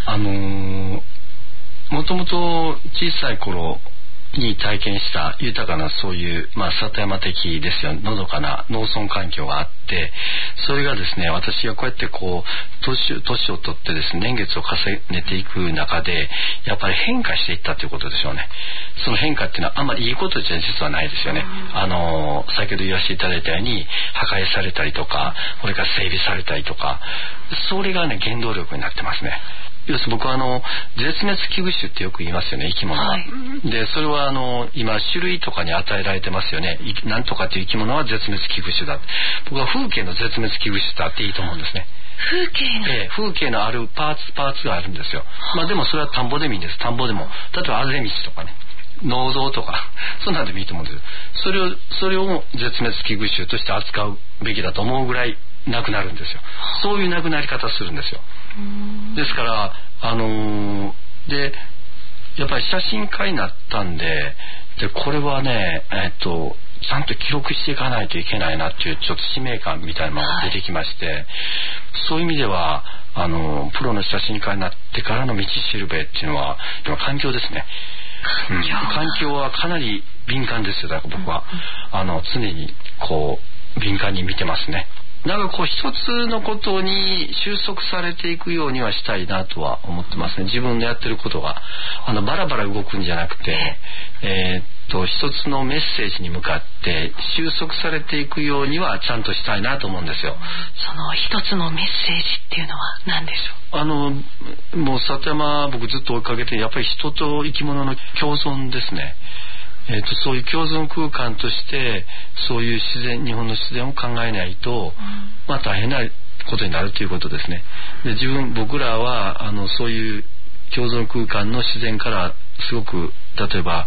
もともと小さい頃に体験した豊かなそういう、里山的ですよ、のどかな農村環境があって、それがですね、私がこうやってこう年を取ってですね、年月を重ねていく中でやっぱり変化していったということでしょうね。その変化っていうのはあんまりいいことじゃ実はないですよね。先ほど言わせていただいたように破壊されたりとか、これから整備されたりとか、それがね原動力になってますね。要するに僕は絶滅危惧種ってよく言いますよね、生き物は、でそれは今種類とかに与えられてますよね。なんとかっていう生き物は絶滅危惧種だ。僕は風景の絶滅危惧種とあっていいと思うんですね。風景のあるパーツがあるんですよ。でもそれは田んぼでもいいんです。田んぼでも例えばあぜ道とかね、農道とかそんなんでもいいと思うんです。それを絶滅危惧種として扱うべきだと思うぐらいなくなるんですよ。そういうなくなり方するんですよ。ですからでやっぱり写真家になったんで、これはねちゃんと記録していかないといけないなっていうちょっと使命感みたいなのが出てきまして、そういう意味ではプロの写真家になってからの道しるべっていうのは環境ですね。環境はかなり敏感ですよ。だから僕は常にこう敏感に見てますね。なんかこう一つのことに収束されていくようにはしたいなとは思ってますね。自分のやってることがバラバラ動くんじゃなくて、一つのメッセージに向かって収束されていくようにはちゃんとしたいなと思うんですよ。 その一つのメッセージっていうのは何でしょう？ もう里山僕ずっと追いかけて、やっぱり人と生き物の共存ですね。そういう共存空間としてそういう日本の自然を考えないと、大変なことになるということですね。で僕らはそういう共存空間の自然からすごく例えば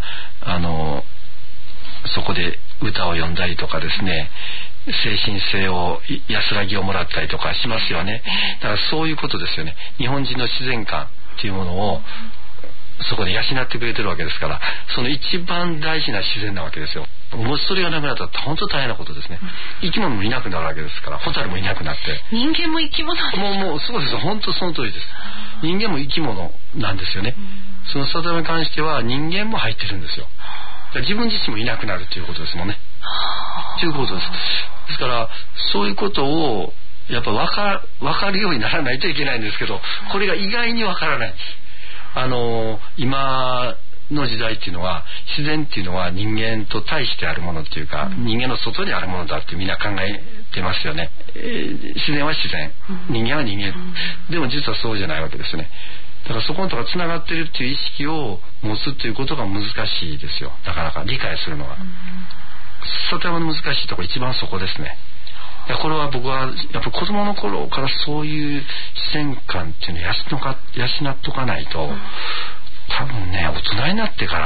そこで歌を詠んだりとかですね、精神性を安らぎをもらったりとかしますよね。だからそういうことですよね。日本人の自然観っていうものをそこで養ってくれてるわけですから、その一番大事な自然なわけですよ。もしそれがなくなったら本当大変なことですね。生き物もいなくなるわけですから、ホタルもいなくなって人間も生き物です。 もうそうです。本当その通りです。人間も生き物なんですよね。その里山に関しては人間も入ってるんですよ。自分自身もいなくなるということですもんね。ということです。ですからそういうことをやっぱ分かるようにならないといけないんですけど、これが意外に分からないんです。今の時代っていうのは自然っていうのは人間と対してあるものっていうか、人間の外にあるものだってみんな考えてますよね。自然は自然、人間は人間、でも実はそうじゃないわけですね。だからそこのところがつながってるっていう意識を持つということが難しいですよ。なかなか理解するのが。里山の難しいところ一番そこですね。これは僕はやっぱ子供の頃からそういう自然観っていうのを養っとかないと、多分ね大人になってから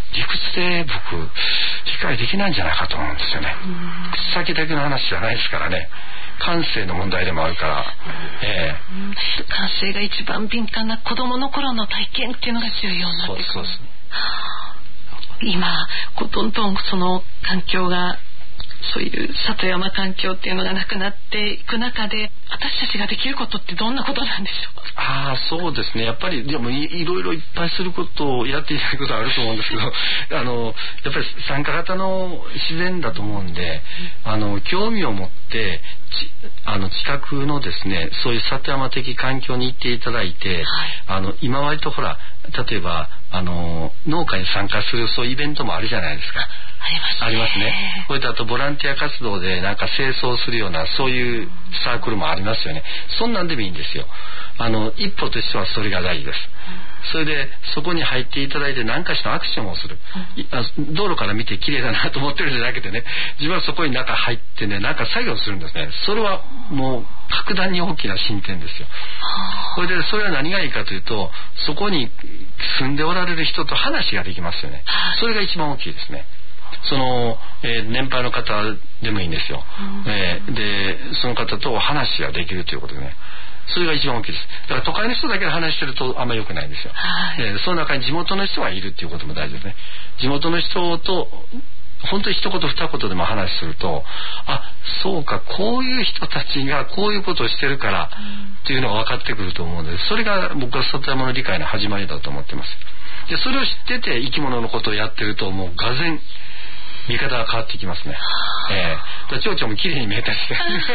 理屈で僕理解できないんじゃないかと思うんですよね。口先だけの話じゃないですからね。感性の問題でもあるから、 感性が一番敏感な子供の頃の体験っていうのが重要になってくる。 そうですね。 今どんどんその環境がそういう里山環境っていうのがなくなっていく中で私たちができることってどんなことなんでしょうか。 そうですね。やっぱりでもいろいろいっぱいすることをやっていないことはあると思うんですけどやっぱり参加型の自然だと思うんで、興味を持って近くのですねそういう里山的環境に行っていただいて、今割とほら例えば農家に参加するそういうイベントもあるじゃないですか。ありますね。これとあとボランティア活動でなんか清掃するようなそういうサークルもありますよね。そんなんでもいいんですよ。一歩としてはそれが大事です。それでそこに入っていただいて何かしらアクションをする、道路から見て綺麗だなと思ってるんじゃなくてね、自分はそこに中入ってねなんか作業するんですね。それはもう格段に大きな進展ですよ。それは何がいいかというとそこに住んでおられる人と話ができますよね。それが一番大きいですね。年配の方でもいいんですよ。でその方と話ができるということでね、それが一番大きいです。だから都会の人だけで話してるとあんまり良くないんですよ。その中に地元の人がいるっていうことも大事ですね。地元の人と本当に一言二言でも話すると、そうかこういう人たちがこういうことをしてるからっていうのが分かってくると思うので、それが僕は里山の理解の始まりだと思ってます。でそれを知ってて生き物のことをやってるともうがぜん見方が変わってきますね。蝶々も綺麗に見えたりして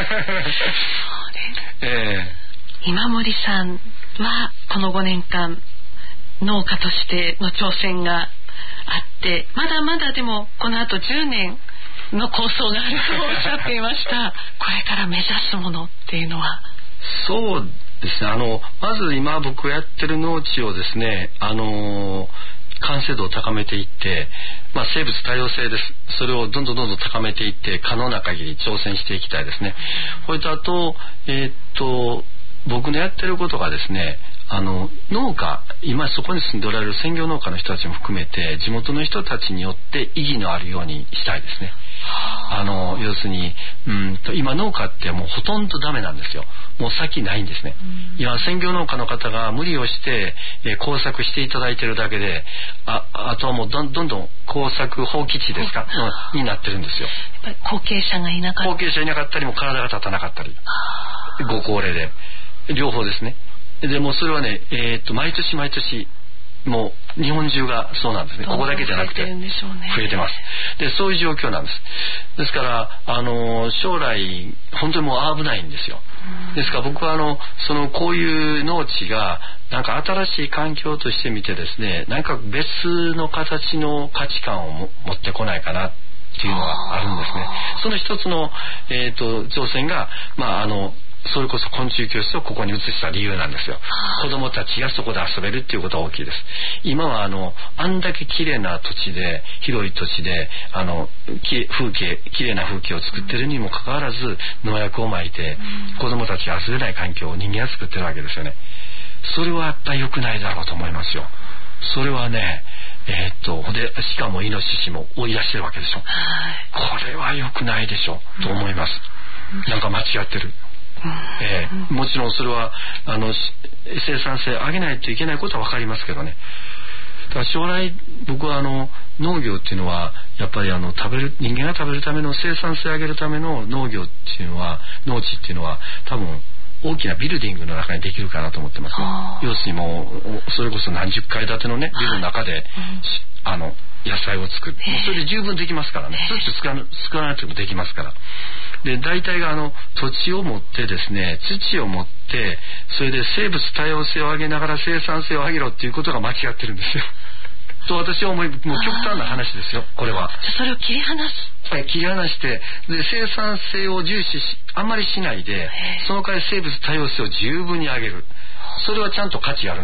今森さんはこの5年間農家としての挑戦があってまだまだでもこの後10年の構想があるとおっしゃっていましたこれから目指すものっていうのは。 そうですね。まず今僕がやってる農地をですね完成度を高めていって、生物多様性です。それをどんどん高めていって可能な限り挑戦していきたいですね。これとあと僕のやってることがですね農家今そこに住んでおられる専業農家の人たちも含めて地元の人たちによって意義のあるようにしたいですね。要するに今農家ってもうほとんどダメなんですよ。もう先ないんですね。今専業農家の方が無理をして耕作していただいてるだけであとはもうどんどん耕作放棄地ですか、になってるんですよ。 やっぱり後継者がいなかったりも体が立たなかったりご高齢で両方ですね。でもそれはね毎年もう日本中がそうなんですね。ここだけじゃなくて増えてます。でそういう状況なんです。ですから将来本当にもう危ないんですよ。ですから僕はこういう農地がなんか新しい環境として見てですねなんか別の形の価値観を持ってこないかなっていうのがあるんですね。その一つの挑戦がそれこそ昆虫教室をここに移した理由なんですよ。子供たちがそこで遊べるっていうことは大きいです。今はあんだけ綺麗な土地で広い土地で綺麗な風景を作ってるにもかかわらず農薬をまいて子供たちが遊べない環境を人間が作ってるわけですよね。それはやっぱり良くないだろうと思いますよ。それはねでしかもイノシシも追い出してるわけでしょ。これは良くないでしょと思います。なんか間違ってる。もちろんそれは生産性上げないといけないことは分かりますけどね。だから将来僕は農業っていうのはやっぱり人間が食べるための生産性上げるための農業っていうのは農地っていうのは多分大きなビルディングの中にできるかなと思ってますね。要するにもうそれこそ何十階建てのねビルの中で野菜を作る、それで十分できますからね。それって作らなくてもできますから。で大体が土地を持ってですね土を持ってそれで生物多様性を上げながら生産性を上げろっていうことが間違ってるんですよと私は思いもう極端な話ですよこれは。 それを切り離してで生産性を重視あんまりしないでその代わり生物多様性を十分に上げる。それはちゃんと価値があるんですよ。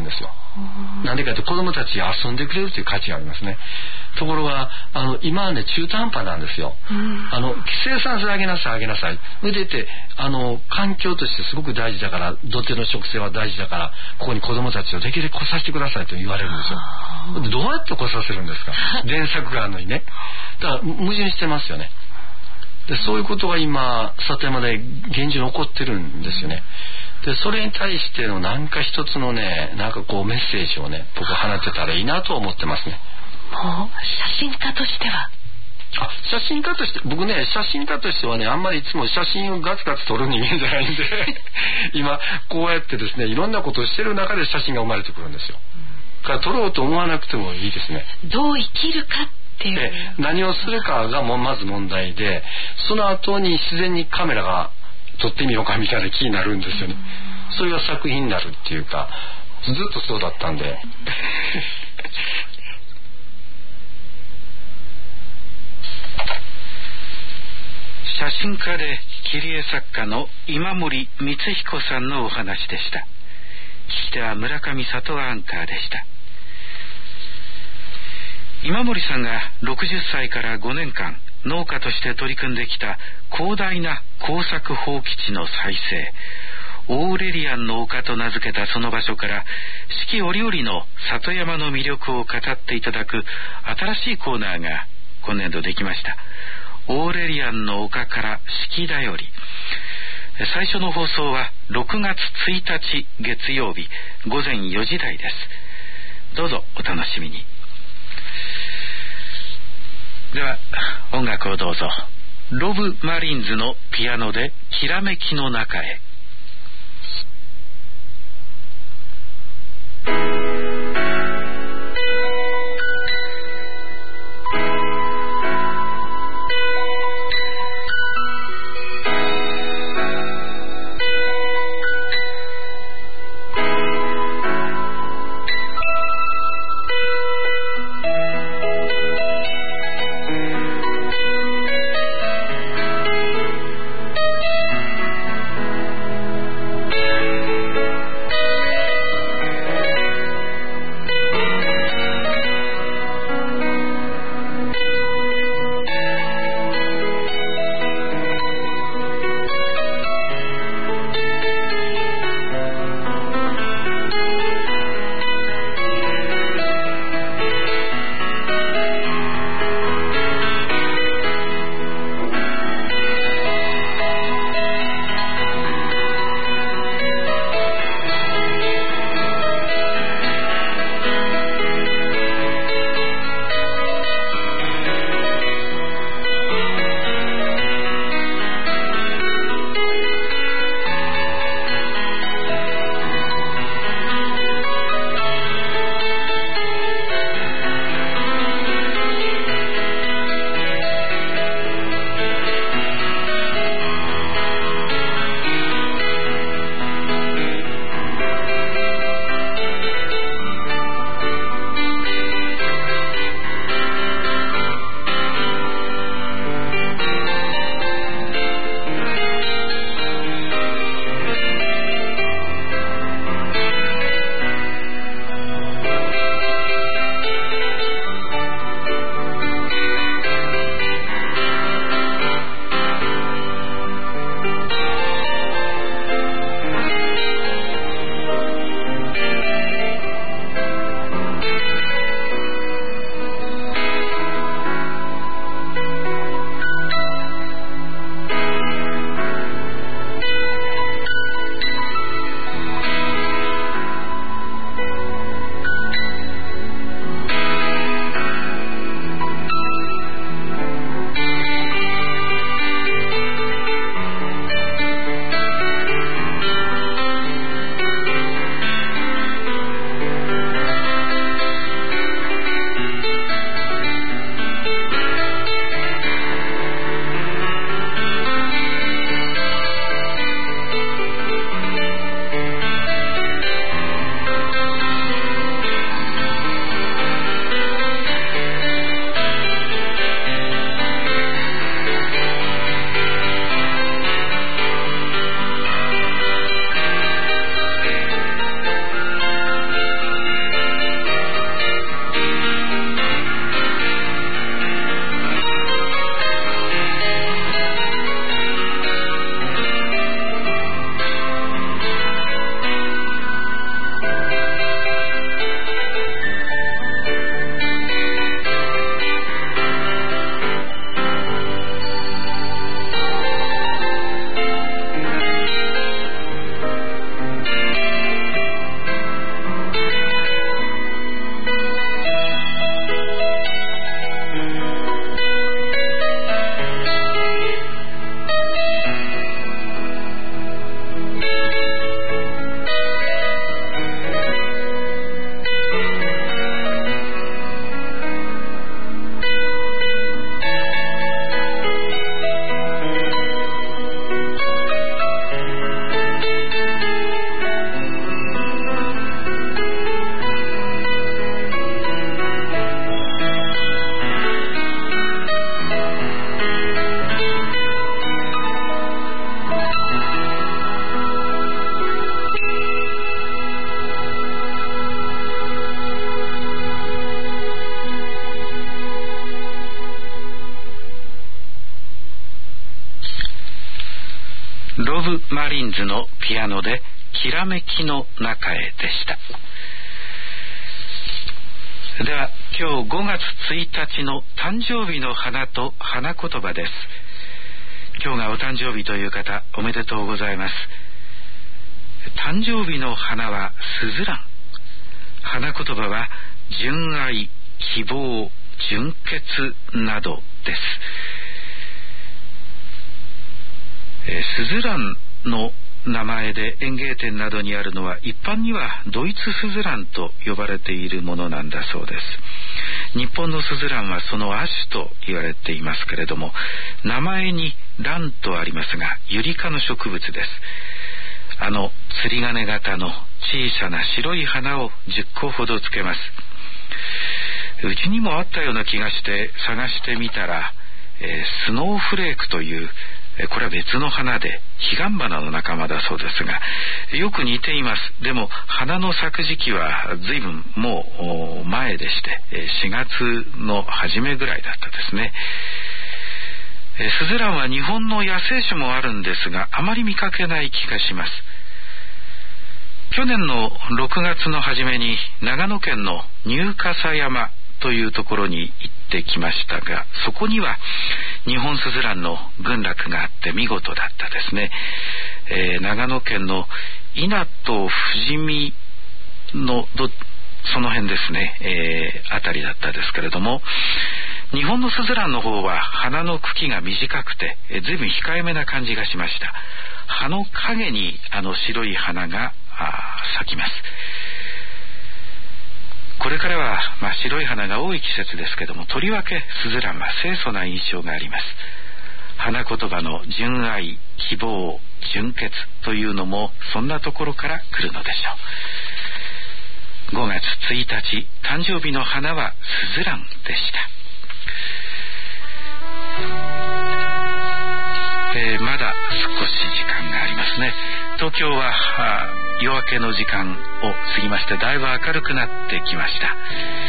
なんでかというと子供たちが遊んでくれるという価値がありますね。ところが今はね中途半端なんですよ。生産性上げなさい上げなさい。それでいて環境としてすごく大事だから、土手の植生は大事だから、ここに子供たちをできるだけ来させてくださいと言われるんですよ。どうやって来させるんですか。電作があるのにね。だから矛盾してますよね。でそういうことが今里山で現状に起こってるんですよね。でそれに対してのなんか一つのね、なんかこうメッセージをね、僕は放ってたらいいなと思ってますね。 もう写真家としては写真家として僕ね、写真家としてはね、あんまりいつも写真をガツガツ撮る人間じゃないんで今こうやってですね、いろんなことをしてる中で写真が生まれてくるんですよ。だから撮ろうと思わなくてもいいですね。 どう生きるかっていう何をするかがまず問題で、その後に自然にカメラが撮ってみようかみたいな気になるんですよね。それが作品になるっていうか、ずっとそうだったんで写真家で切り絵作家の今森光彦さんのお話でした。聞き手は村上里アンカーでした。今森さんが60歳から5年間農家として取り組んできた広大な耕作放棄地の再生、オーレリアンの丘と名付けたその場所から四季折々の里山の魅力を語っていただく新しいコーナーが今年度できました。オーレリアンの丘から四季だより。最初の放送は6月1日月曜日午前4時台です。どうぞお楽しみに。では音楽をどうぞ。ロブ・マリンズのピアノできらめきの中へ。 ロブ・マリンズのピアノできらめきの中へでした。では今日5月1日の誕生日の花と花言葉です。今日がお誕生日という方、おめでとうございます。誕生日の花はスズラン、花言葉は純愛、希望、純潔などです。スズランの名前で園芸店などにあるのは、一般にはドイツスズランと呼ばれているものなんだそうです。日本のスズランはその亜種と言われていますけれども、名前にランとありますが、ユリ科の植物です。釣り鐘型の小さな白い花を10個ほどつけます。うちにもあったような気がして探してみたら、スノーフレークという、これは別の花でヒガンバナの仲間だそうですが、よく似ています。でも花の咲く時期は随分もう前でして、4月の初めぐらいだったですね。スズランは日本の野生種もあるんですが、あまり見かけない気がします。去年の6月の初めに長野県の入笠山というところに行ってきましたが、そこには日本スズランの群落があって見事だったですね。長野県の稲と富士見のその辺ですね、あたりだったですけれども、日本のスズランの方は花の茎が短くて、随分控えめな感じがしました。葉の影に白い花が咲きます。これからは白い花が多い季節ですけども、とりわけスズランは清楚な印象があります。花言葉の純愛、希望、純潔というのもそんなところから来るのでしょう。5月1日誕生日の花はスズランでした。まだ少し時間がありますね。東京は夜明けの時間を過ぎまして、だいぶ明るくなってきました。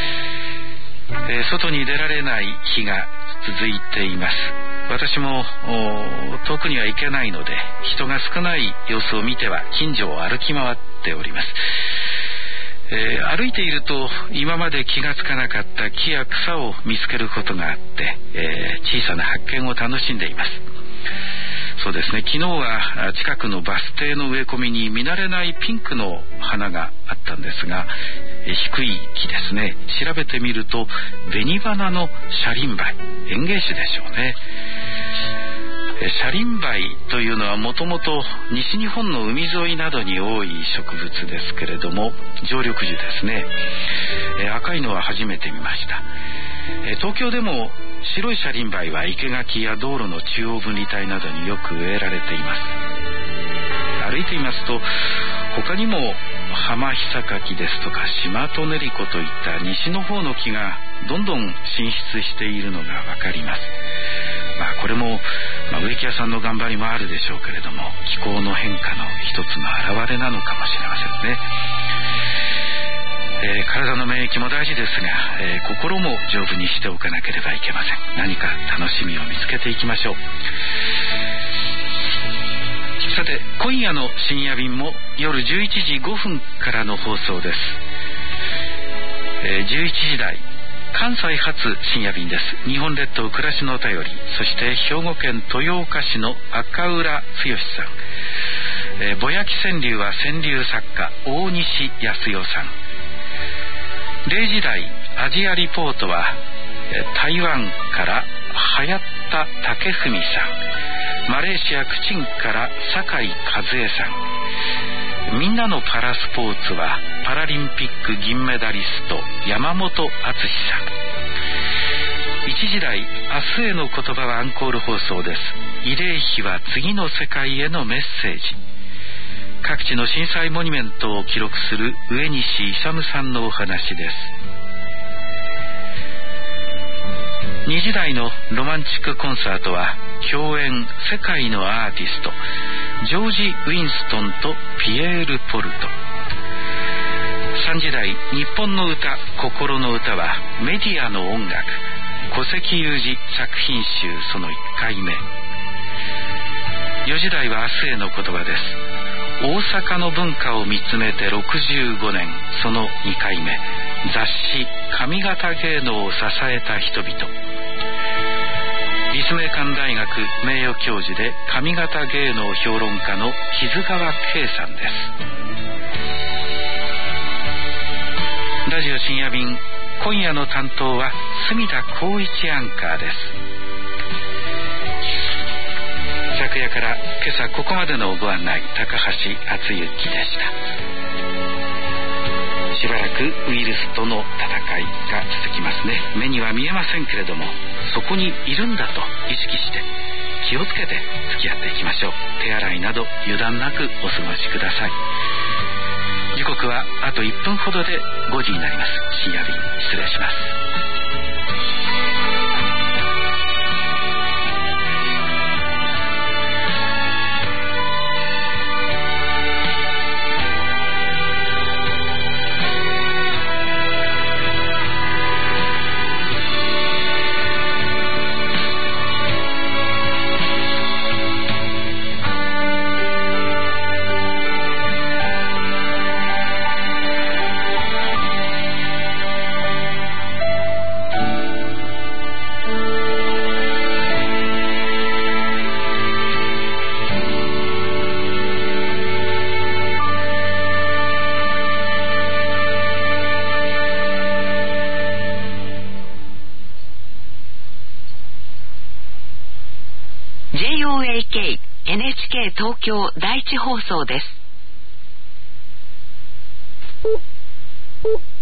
外に出られない日が続いています。私も遠くには行けないので、人が少ない様子を見ては近所を歩き回っております。歩いていると今まで気がつかなかった木や草を見つけることがあって、小さな発見を楽しんでいます。そうですね、昨日は近くのバス停の植え込みに見慣れないピンクの花があったんですが、低い木ですね。調べてみると紅花のシャリンバイ、園芸種でしょうね。シャリンバイというのはもともと西日本の海沿いなどに多い植物ですけれども、常緑樹ですね。赤いのは初めて見ました。東京でも白いシャリンバイは生垣や道路の中央分離帯などによく植えられています。歩いていますと他にも浜ひさかきですとかシマトネリコといった西の方の木がどんどん進出しているのがわかります。これも、植木屋さんの頑張りもあるでしょうけれども、気候の変化の一つの表れなのかもしれませんね。体の免疫も大事ですが、心も丈夫にしておかなければいけません。何か楽しみを見つけていきましょう。さて、今夜の深夜便も夜11時5分からの放送です。11時台関西発深夜便です。日本列島暮らしのお便り、そして兵庫県豊岡市の赤浦剛さん、ぼやき川柳は川柳作家大西康代さん。0時台アジアリポートは台湾から早田武文さん、マレーシアクチンから酒井和恵さん。みんなのパラスポーツはパラリンピック銀メダリスト山本篤さん。1時台明日への言葉はアンコール放送です。慰霊碑は次の世界へのメッセージ。各地の震災モニュメントを記録する上西勇さんのお話です。2時台のロマンチックコンサートは共演世界のアーティストジョージ・ウィンストンとピエール・ポルト。3時台日本の歌心の歌はメディアの音楽古関裕二作品集その1回目。 4時台は明日への言葉です。大阪の文化を見つめて65年、その2回目、雑誌上方芸能を支えた人々。立命館大学名誉教授で上方芸能評論家の木津川圭さんです。ラジオ深夜便、今夜の担当は隅田光一アンカーです。昨夜から今朝ここまでのご案内、高橋敦之でした。しばらくウイルスとの戦いが続きますね。目には見えませんけれども、そこにいるんだと意識して気をつけて付き合っていきましょう。手洗いなど油断なくお過ごしください。時刻はあと1分ほどで5時になります。深夜便、失礼します。 JOAK NHK 東京第一放送です。